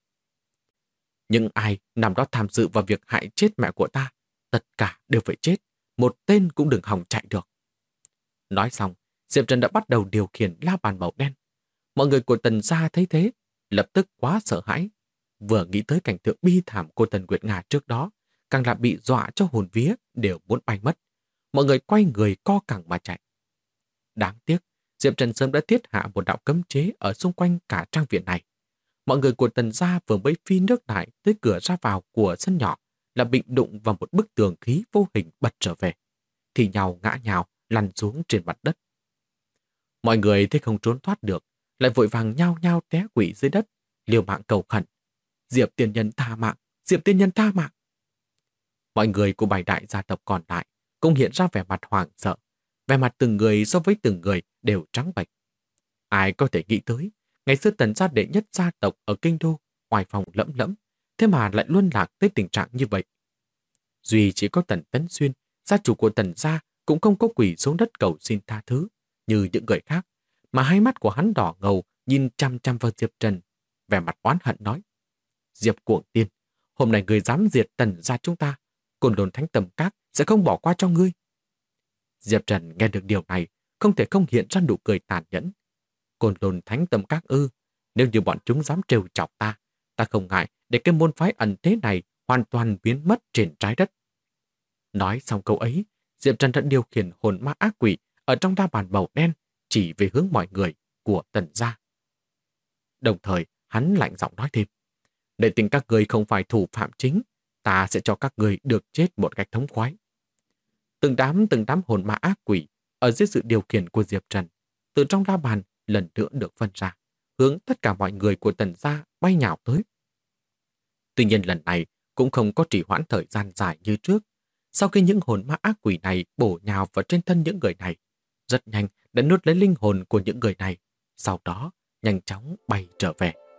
Nhưng ai nằm đó tham dự vào việc hại chết mẹ của ta, tất cả đều phải chết, một tên cũng đừng hòng chạy được. Nói xong, Diệp Trần đã bắt đầu điều khiển la bàn màu đen. Mọi người của Tần gia thấy thế, lập tức quá sợ hãi. Vừa nghĩ tới cảnh tượng bi thảm của Tần Nguyệt Nga trước đó, càng là bị dọa cho hồn vía đều muốn bay mất. Mọi người quay người co cẳng mà chạy. Đáng tiếc, Diệp Trần sớm đã thiết hạ một đạo cấm chế ở xung quanh cả trang viện này. Mọi người của Tần gia vừa mới phi nước đại tới cửa ra vào của sân nhỏ là bị đụng vào một bức tường khí vô hình bật trở về, thì nhào ngã nhào lăn xuống trên mặt đất. Mọi người thấy không trốn thoát được, lại vội vàng nhao nhao té quỵ dưới đất, liều mạng cầu khẩn. Diệp tiên nhân tha mạng, Diệp tiên nhân tha mạng. Mọi người của bảy đại gia tộc còn lại cũng hiện ra vẻ mặt hoảng sợ, vẻ mặt từng người so với từng người đều trắng bệch. Ai có thể nghĩ tới, ngày xưa Tần gia đệ nhất gia tộc ở kinh đô, oai phong lẫm lẫm, thế mà lại luân lạc tới tình trạng như vậy. Duy chỉ có Tần Tấn Xuyên, gia chủ của Tần gia, cũng không có quỳ xuống đất cầu xin tha thứ như những người khác, mà hai mắt của hắn đỏ ngầu nhìn chăm chăm vào Diệp Trần, vẻ mặt oán hận nói: Diệp Cuồng Tiên, hôm nay người dám diệt Tần gia chúng ta, Côn Lôn Thánh Tầm Các sẽ không bỏ qua cho ngươi. Diệp Trần nghe được điều này, không thể không hiện ra nụ cười tàn nhẫn. Côn Lôn Thánh Tầm Các ư? Nếu như bọn chúng dám trêu chọc ta, ta không ngại để cái môn phái ẩn thế này hoàn toàn biến mất trên trái đất. Nói xong câu ấy, Diệp Trần đã điều khiển hồn ma ác quỷ ở trong đa bàn màu đen chỉ về hướng mọi người của Tần gia. Đồng thời, hắn lạnh giọng nói thêm: để tình các người không phải thủ phạm chính, ta sẽ cho các người được chết một cách thống khoái. Từng đám hồn ma ác quỷ ở dưới sự điều khiển của Diệp Trần, từ trong la bàn lần nữa được phân ra, hướng tất cả mọi người của Tần gia bay nhào tới. Tuy nhiên lần này cũng không có trì hoãn thời gian dài như trước. Sau khi những hồn ma ác quỷ này bổ nhào vào trên thân những người này, rất nhanh đã nuốt lấy linh hồn của những người này, sau đó nhanh chóng bay trở về.